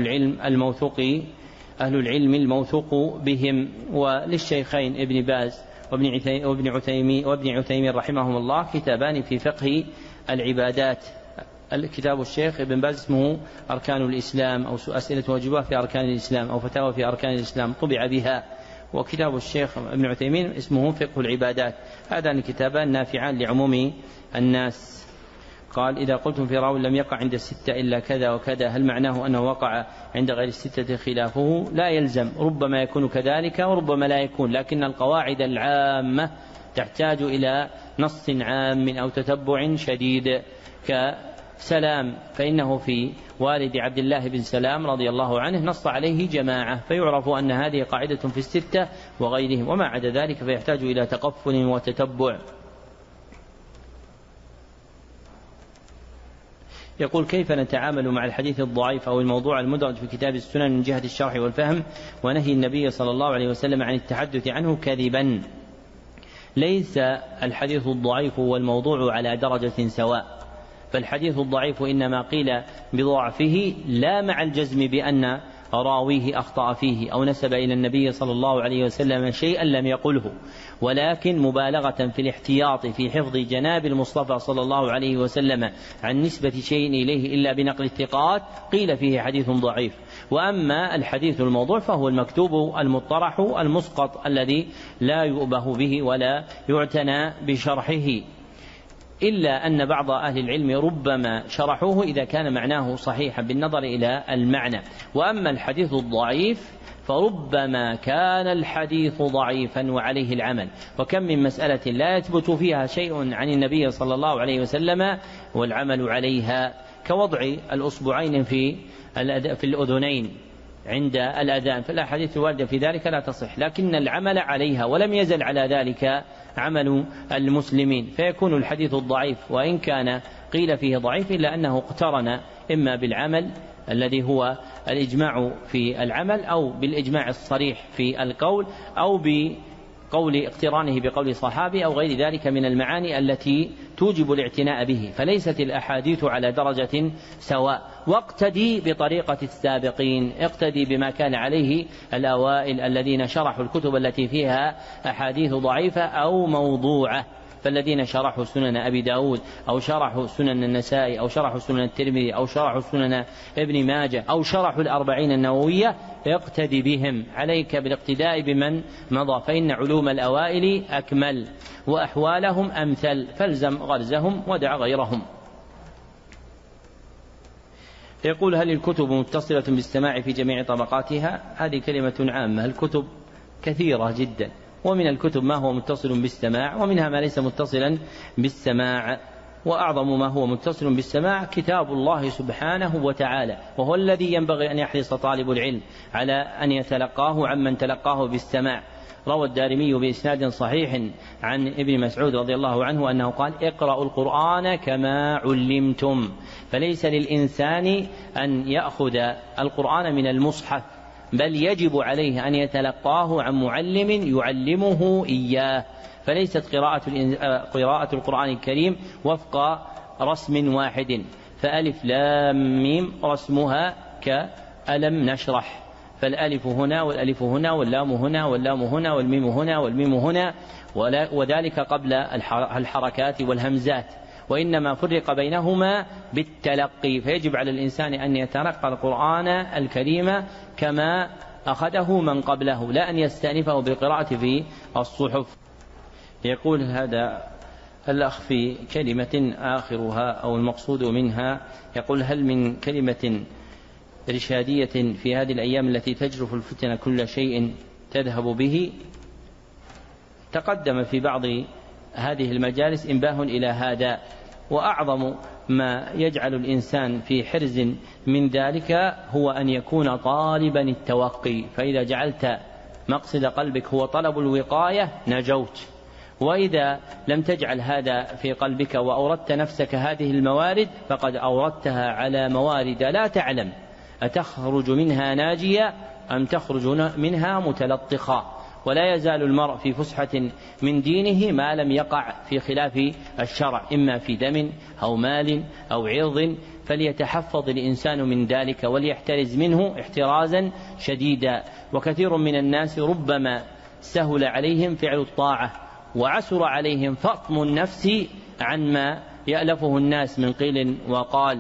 العلم الموثوق بهم. وللشيخين ابن باز وابن عثيمين رحمهم الله كتابان في فقه العبادات، الكتاب الشيخ ابن باز اسمه أركان الإسلام أو أسئلة واجبات في أركان الإسلام أو فتاوى في أركان الإسلام طبع بها، وكتاب الشيخ ابن عثيمين اسمه فقه العبادات. هذان الكتابان نافعان لعموم الناس. قال إذا قلتم في راو لم يقع عند الستة إلا كذا وكذا، هل معناه أنه وقع عند غير الستة خلافه؟ لا يلزم، ربما يكون كذلك وربما لا يكون، لكن القواعد العامة تحتاج إلى نص عام أو تتبع شديد. كسلام فإنه في والد عبد الله بن سلام رضي الله عنه نص عليه جماعة، فيعرف أن هذه قاعدة في الستة وغيرهم، وما عدا ذلك فيحتاج إلى تقفل وتتبع. يقول كيف نتعامل مع الحديث الضعيف أو الموضوع المدرج في كتاب السنن من جهة الشرح والفهم ونهي النبي صلى الله عليه وسلم عن التحدث عنه كذبا؟ ليس الحديث الضعيف والموضوع على درجة سواء، فالحديث الضعيف إنما قيل بضعفه لا مع الجزم بأن راويه أخطأ فيه أو نسب إلى النبي صلى الله عليه وسلم شيئا لم يقله، ولكن مبالغة في الاحتياط في حفظ جناب المصطفى صلى الله عليه وسلم عن نسبة شيء إليه إلا بنقل الثقات قيل فيه حديث ضعيف. وأما الحديث الموضوع فهو المكتوب المطرح المسقط الذي لا يؤبه به ولا يعتنى بشرحه، إلا أن بعض أهل العلم ربما شرحوه إذا كان معناه صحيحا بالنظر إلى المعنى. وأما الحديث الضعيف فربما كان الحديث ضعيفا وعليه العمل، وكم من مسألة لا يثبت فيها شيء عن النبي صلى الله عليه وسلم والعمل عليها، كوضع الأصبعين في الأذنين عند الأذان، فالأحاديث الواردة في ذلك لا تصح، لكن العمل عليها ولم يزل على ذلك عمل المسلمين، فيكون الحديث الضعيف وإن كان قيل فيه ضعيف إلا أنه اقترن إما بالعمل الذي هو الإجماع في العمل أو بالإجماع الصريح في القول أو بقول اقترانه بقول صحابي أو غير ذلك من المعاني التي توجب الاعتناء به، فليست الأحاديث على درجة سواء. واقتدي بطريقة السابقين، اقتدي بما كان عليه الأوائل الذين شرحوا الكتب التي فيها أحاديث ضعيفة أو موضوعة، فالذين شرحوا سنن أبي داود أو شرحوا سنن النسائي أو شرحوا سنن الترمذي أو شرحوا سنن ابن ماجه أو شرحوا الأربعين النووية اقتدي بهم، عليك بالاقتداء بمن مضى، فإن علوم الأوائل أكمل وأحوالهم أمثل، فالزم غرزهم ودع غيرهم. يقول هل الكتب متصلة بالسماع في جميع طبقاتها؟ هذه كلمة عامة، الكتب كثيرة جدا، ومن الكتب ما هو متصل بالسماع ومنها ما ليس متصلا بالسماع، وأعظم ما هو متصل بالسماع كتاب الله سبحانه وتعالى، وهو الذي ينبغي أن يحرص طالب العلم على أن يتلقاه عمن تلقاه بالسماع. روى الدارمي بإسناد صحيح عن ابن مسعود رضي الله عنه أنه قال اقرأوا القرآن كما علمتم، فليس للإنسان أن يأخذ القرآن من المصحف، بل يجب عليه أن يتلقاه عن معلم يعلمه إياه، فليست قراءة القرآن الكريم وفق رسم واحد، فألف لام ميم رسمها كألم نشرح، فالألف هنا والألف هنا واللام هنا واللام هنا والميم هنا والميم هنا، وذلك قبل الحركات والهمزات، وإنما فرق بينهما بالتلقي، فيجب على الإنسان أن يتلقى القرآن الكريم كما أخذه من قبله، لا أن يستأنفه بالقراءة في الصحف. يقول هذا الأخ في كلمة آخرها أو المقصود منها، يقول هل من كلمة إرشادية في هذه الأيام التي تجرف الفتن كل شيء تذهب به؟ تقدم في بعض هذه المجالس إنباه إلى هذا، وأعظم ما يجعل الإنسان في حرز من ذلك هو أن يكون طالبا التوقي، فإذا جعلت مقصد قلبك هو طلب الوقاية نجوت، وإذا لم تجعل هذا في قلبك وأوردت نفسك هذه الموارد فقد أوردتها على موارد لا تعلم أتخرج منها ناجيا أم تخرج منها متلطخا، ولا يزال المرء في فسحة من دينه ما لم يقع في خلاف الشرع، إما في دم أو مال أو عرض، فليتحفظ الإنسان من ذلك وليحترز منه احترازا شديدا. وكثير من الناس ربما سهل عليهم فعل الطاعة وعسر عليهم فطم النفس عن ما يألفه الناس من قيل وقال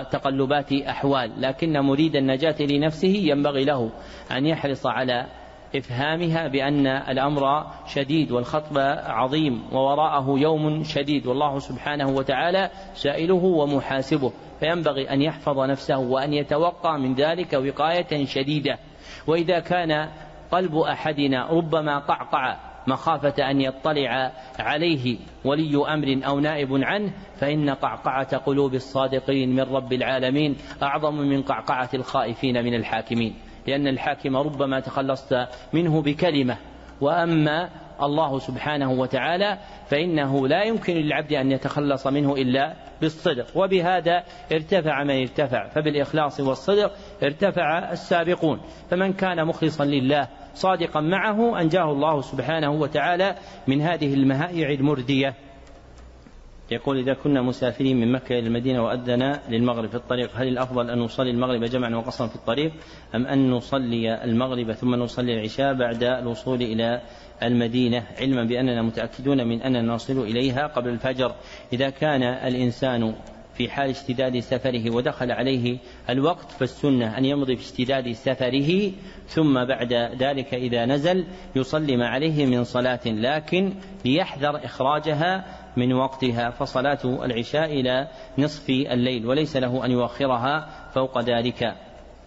وتقلبات أحوال، لكن مريد النجاة لنفسه ينبغي له أن يحرص على إفهامها بأن الأمر شديد والخطب عظيم ووراءه يوم شديد، والله سبحانه وتعالى سائله ومحاسبه، فينبغي أن يحفظ نفسه وأن يتوقع من ذلك وقاية شديدة. وإذا كان قلب أحدنا ربما قعقع مخافة أن يطلع عليه ولي أمر أو نائب عنه، فإن قعقعة قلوب الصادقين من رب العالمين أعظم من قعقعة الخائفين من الحاكمين، لأن الحاكم ربما تخلصت منه بكلمة، وأما الله سبحانه وتعالى فإنه لا يمكن للعبد أن يتخلص منه إلا بالصدق، وبهذا ارتفع من ارتفع، فبالإخلاص والصدق ارتفع السابقون. فمن كان مخلصا لله صادقا معه أنجاه الله سبحانه وتعالى من هذه المهائع المردية. يقول: إذا كنا مسافرين من مكة إلى المدينة وأذن للمغرب في الطريق، هل الأفضل أن نصلي المغرب جمعا وقصرا في الطريق، أم أن نصلي المغرب ثم نصلي العشاء بعد الوصول إلى المدينة، علما بأننا متأكدون من أننا نصل إليها قبل الفجر؟ إذا كان الإنسان في حال اشتداد سفره ودخل عليه الوقت فالسنة أن يمضي في اشتداد سفره، ثم بعد ذلك إذا نزل يصلي ما عليه من صلاة، لكن ليحذر إخراجها من وقتها، فصلاة العشاء إلى نصف الليل، وليس له أن يؤخرها فوق ذلك.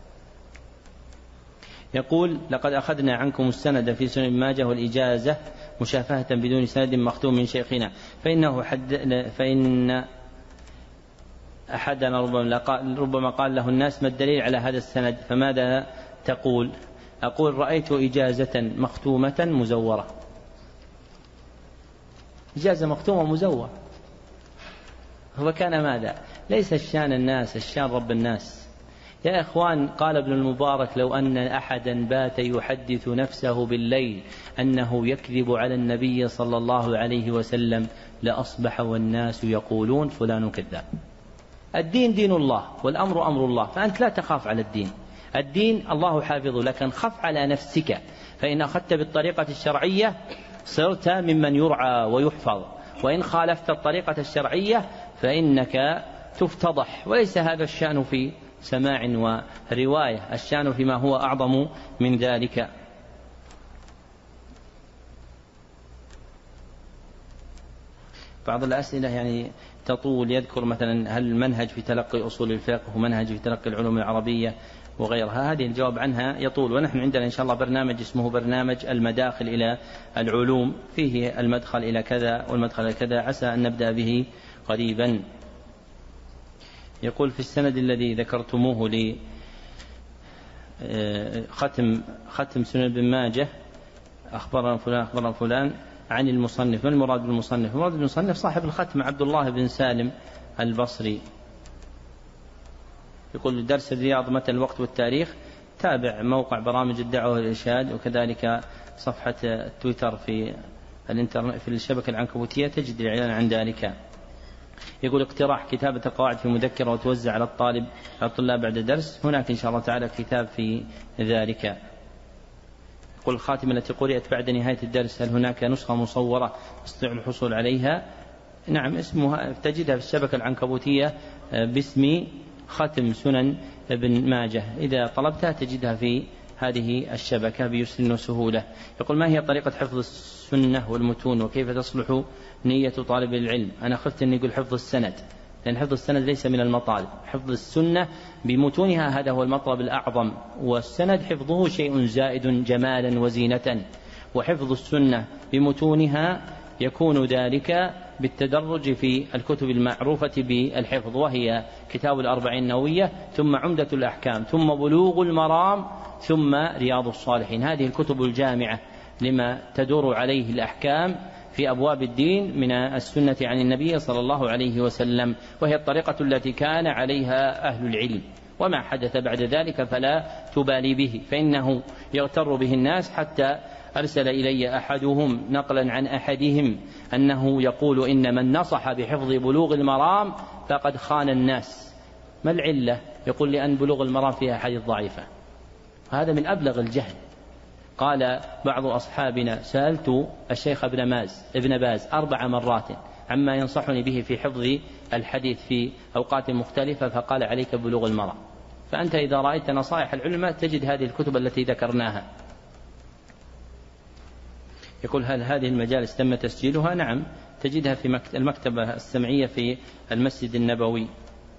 يقول: لقد أخذنا عنكم السند في سنن ابن ماجه والإجازة مشافهة بدون سند مختوم من شيخنا، فإن أحدنا ربما قال له الناس: ما الدليل على هذا السند؟ فماذا تقول؟ أقول: رأيت إجازة مختومة مزورة. إجازة مختومة مزورة، هو كان ماذا؟ ليس الشان الناس، الشان رب الناس. يا إخوان، قال ابن المبارك: لو أن أحدا بات يحدث نفسه بالليل أنه يكذب على النبي صلى الله عليه وسلم لأصبح والناس يقولون فلان كذاب. الدين دين الله والأمر أمر الله، فأنت لا تخاف على الدين، الدين الله حافظ، لكن خف على نفسك، فإن أخذت بالطريقة الشرعية صرت ممن يرعى ويحفظ، وإن خالفت الطريقة الشرعية فإنك تفتضح. وليس هذا الشأن في سماع ورواية، الشأن فيما هو أعظم من ذلك. بعض الأسئلة يعني تطول، يذكر مثلا: هل المنهج في تلقي أصول الفقه ومنهج في تلقي العلوم العربية وغيرها؟ هذه الجواب عنها يطول، ونحن عندنا إن شاء الله برنامج اسمه برنامج المداخل إلى العلوم، فيه المدخل إلى كذا والمدخل إلى كذا، عسى أن نبدأ به قريبا. يقول: في السند الذي ذكرتموه ختم سنن ابن ماجه أخبرنا فلان أخبرنا فلان عن المصنف، ما المراد بالمصنف؟ المراد بالمصنف صاحب الختم عبد الله بن سالم البصري. يقول: درس الرياض متى الوقت والتاريخ؟ تابع موقع برامج الدعوة والإرشاد، وكذلك صفحة تويتر في الانترنت في الشبكة العنكبوتية تجد الإعلان عن ذلك. يقول: اقتراح كتابة القواعد في مذكرة وتوزع على الطلاب بعد الدرس، هناك إن شاء الله تعالى كتاب في ذلك. يقول: الخاتمة التي قرأت بعد نهاية الدرس هل هناك نسخة مصورة تستطيع الحصول عليها؟ نعم، اسمها تجدها في الشبكة العنكبوتية باسم ختم سنن ابن ماجه، إذا طلبتها تجدها في هذه الشبكة بيسر وسهولة. يقول: ما هي طريقة حفظ السنة والمتون، وكيف تصلح نية طالب العلم؟ أنا خفت أن يقول حفظ السند، لأن حفظ السند ليس من المطالب، حفظ السنة بمتونها هذا هو المطلب الأعظم، والسند حفظه شيء زائد جمالا وزينة، وحفظ السنة بمتونها يكون ذلك بالتدرج في الكتب المعروفة بالحفظ، وهي كتاب الأربعين النووية، ثم عمدة الأحكام، ثم بلوغ المرام، ثم رياض الصالحين. هذه الكتب الجامعة لما تدور عليه الأحكام في أبواب الدين من السنة عن النبي صلى الله عليه وسلم، وهي الطريقة التي كان عليها أهل العلم، وما حدث بعد ذلك فلا تبالي به، فإنه يغتر به الناس، حتى أرسل إلي أحدهم نقلا عن أحدهم أنه يقول: إن من نصح بحفظ بلوغ المرام فقد خان الناس. ما العلة؟ يقول: لأن بلوغ المرام فيها أحاديث ضعيفة. هذا من أبلغ الجهل. قال بعض أصحابنا: سألت الشيخ ابن باز 4 مرات عما ينصحني به في حفظ الحديث في أوقات مختلفة، فقال: عليك بلوغ المرام. فأنت إذا رأيت نصائح العلماء تجد هذه الكتب التي ذكرناها. يقول هل هذه المجالس تم تسجيلها؟ نعم، تجدها في المكتبة السمعية في المسجد النبوي.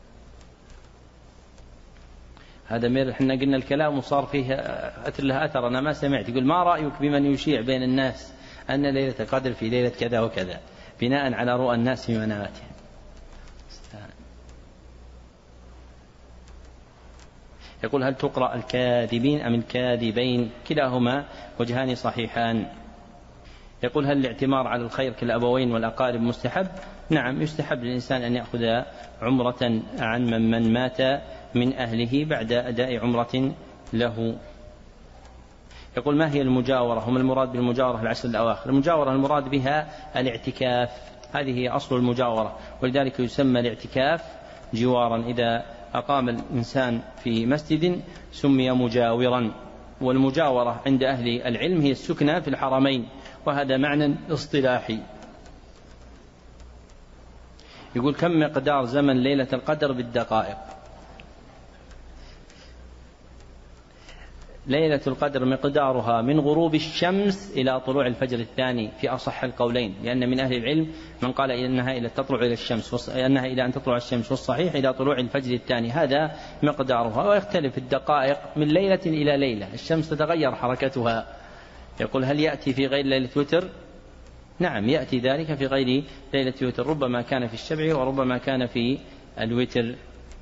هذا مير احنا قلنا الكلام وصار فيه له أثر، أنا ما سمعت. يقول ما رأيك بمن يشيع بين الناس أن ليلة القدر في ليلة كذا وكذا بناء على رؤى الناس في مناماتهم؟ يقول هل تقرأ الكاذبين أم الكاذبين؟ كلاهما وجهان صحيحان. يقول هل الاعتمار على الخير كالأبوين والأقارب مستحب؟ نعم، يستحب للإنسان أن يأخذ عمرة عن من مات من أهله بعد أداء عمرة له. يقول ما هي المجاورة؟ وما المراد بالمجاورة العشر الأواخر؟ المجاورة المراد بها الاعتكاف، هذه هي أصل المجاورة، ولذلك يسمى الاعتكاف جوارا. إذا أقام الإنسان في مسجد سمي مجاورا. والمجاورة عند أهل العلم هي السكنى في الحرمين، وهذا معنى اصطلاحي. يقول كم مقدار زمن ليلة القدر بالدقائق؟ ليلة القدر مقدارها من غروب الشمس إلى طلوع الفجر الثاني في أصح القولين، لأن من أهل العلم من قال إنها إلى تطلع إلى الشمس، أنها إلى أن تطلع الشمس، والصحيح إلى طلوع الفجر الثاني، هذا مقدارها. ويختلف الدقائق من ليلة إلى ليلة، الشمس تتغير حركتها. يقول هل يأتي في غير ليلة وتر؟ نعم، يأتي ذلك في غير ليلة وتر، ربما كان في الشبع وربما كان في الوتر.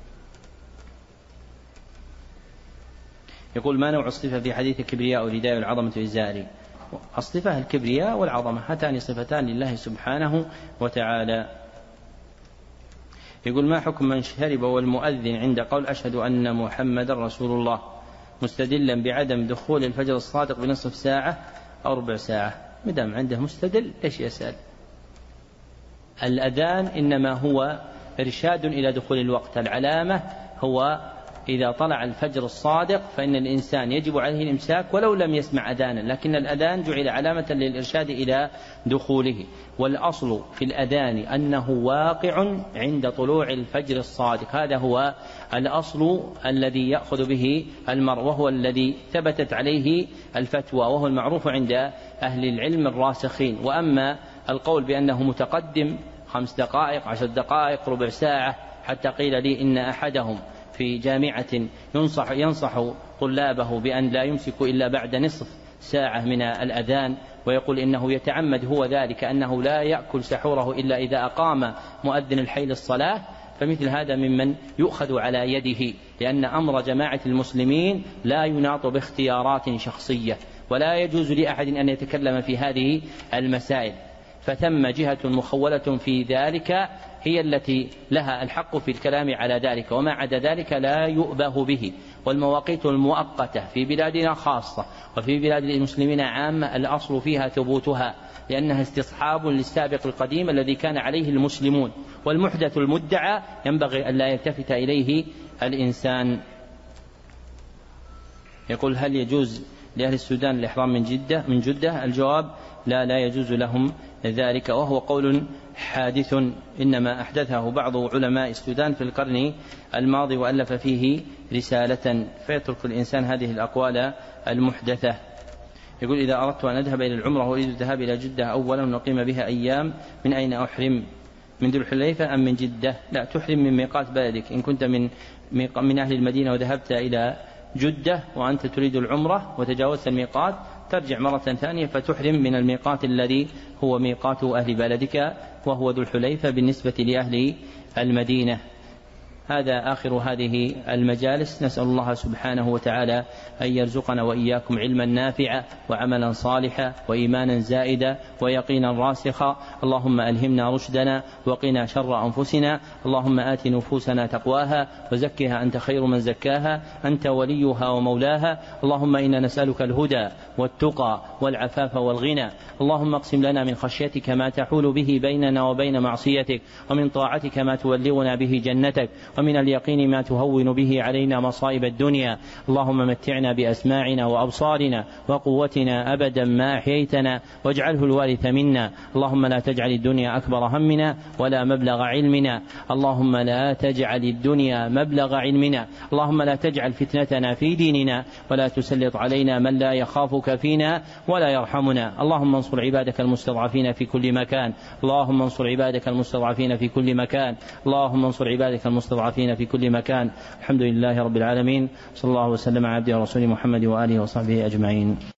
يقول ما نوع الصفة في حديث الكبرياء والرداء والعظمة والإزار؟ الصفة الكبرياء والعظمة، هاتان صفتان لله سبحانه وتعالى. يقول ما حكم من شرب والمؤذن عند قول أشهد أن محمد رسول الله مستدلا بعدم دخول الفجر الصادق بنصف ساعة أو ربع ساعة؟ مدام عنده مستدل ليش يسأل؟ الأذان إنما هو إرشاد إلى دخول الوقت، العلامة هو إذا طلع الفجر الصادق فإن الإنسان يجب عليه الإمساك ولو لم يسمع أذانا، لكن الأذان جعل علامة للإرشاد إلى دخوله. والأصل في الأذان أنه واقع عند طلوع الفجر الصادق، هذا هو الأصل الذي يأخذ به المرء، وهو الذي ثبتت عليه الفتوى، وهو المعروف عند أهل العلم الراسخين. وأما القول بأنه متقدم 5 دقائق 10 دقائق ربع ساعة، حتى قيل لي إن أحدهم في جامعة ينصح طلابه بأن لا يمسكوا إلا بعد نصف ساعة من الأذان، ويقول إنه يتعمد هو ذلك أنه لا يأكل سحوره إلا إذا أقام مؤذن الحي للصلاة، فمثل هذا ممن يؤخذ على يده، لأن أمر جماعة المسلمين لا يناط باختيارات شخصية، ولا يجوز لأحد أن يتكلم في هذه المسائل، فثم جهة مخولة في ذلك هي التي لها الحق في الكلام على ذلك، وما عدا ذلك لا يؤبه به. والمواقيت المؤقتة في بلادنا خاصة وفي بلاد المسلمين عامة الأصل فيها ثبوتها، لأنها استصحاب للسابق القديم الذي كان عليه المسلمون، والمحدث المدعى ينبغي أن لا يلتفت إليه الإنسان. يقول هل يجوز لأهل السودان الإحرام من جدة؟ الجواب لا يجوز لهم ذلك، وهو قول حادث إنما أحدثه بعض علماء السودان في القرن الماضي وألف فيه رسالة، فيترك الإنسان هذه الأقوال المحدثة. يقول إذا أردت أن أذهب إلى العمرة وأريد الذهاب إلى جدة أولا ونقيم بها أيام، من أين أحرم؟ من ذو الحليفة أم من جدة؟ لا، تحرم من ميقات بلدك. إن كنت من أهل المدينة وذهبت إلى جدة وأنت تريد العمرة وتجاوزت الميقات ترجع مرة ثانية فتحرم من الميقات الذي هو ميقات أهل بلدك وهو ذو الحليفة بالنسبة لأهل المدينة. هذا آخر هذه المجالس، نسأل الله سبحانه وتعالى أن يرزقنا وإياكم علما نافعا وعملا صالحا وإيمانا زائدا ويقينا راسخا. اللهم ألهمنا رشدنا وقنا شر أنفسنا. اللهم آت نفوسنا تقواها وزكها أنت خير من زكاها، أنت وليها ومولاها. اللهم إنا نسألك الهدى والتقى والعفاف والغنى. اللهم اقسم لنا من خشيتك ما تحول به بيننا وبين معصيتك، ومن طاعتك ما تبلغنا به جنتك، ومن اليقين ما تهون به علينا مصائب الدنيا. اللهم متعنا بأسماعنا وأبصارنا وقوتنا أبدا ما أحييتنا واجعله الوارث منا. اللهم لا تجعل الدنيا أكبر همنا ولا مبلغ علمنا. اللهم لا تجعل الدنيا مبلغ علمنا. اللهم لا تجعل فتنتنا في ديننا ولا تسلط علينا من لا يخافك فينا ولا يرحمنا. اللهم انصر عبادك المستضعفين في كل مكان. اللهم انصر عبادك المستضعفين في كل مكان. اللهم انصر عبادك المستضعفين في كل مكان. الحمد لله رب العالمين، صلى الله وسلم على عبده ورسوله محمد وآله وصحبه أجمعين.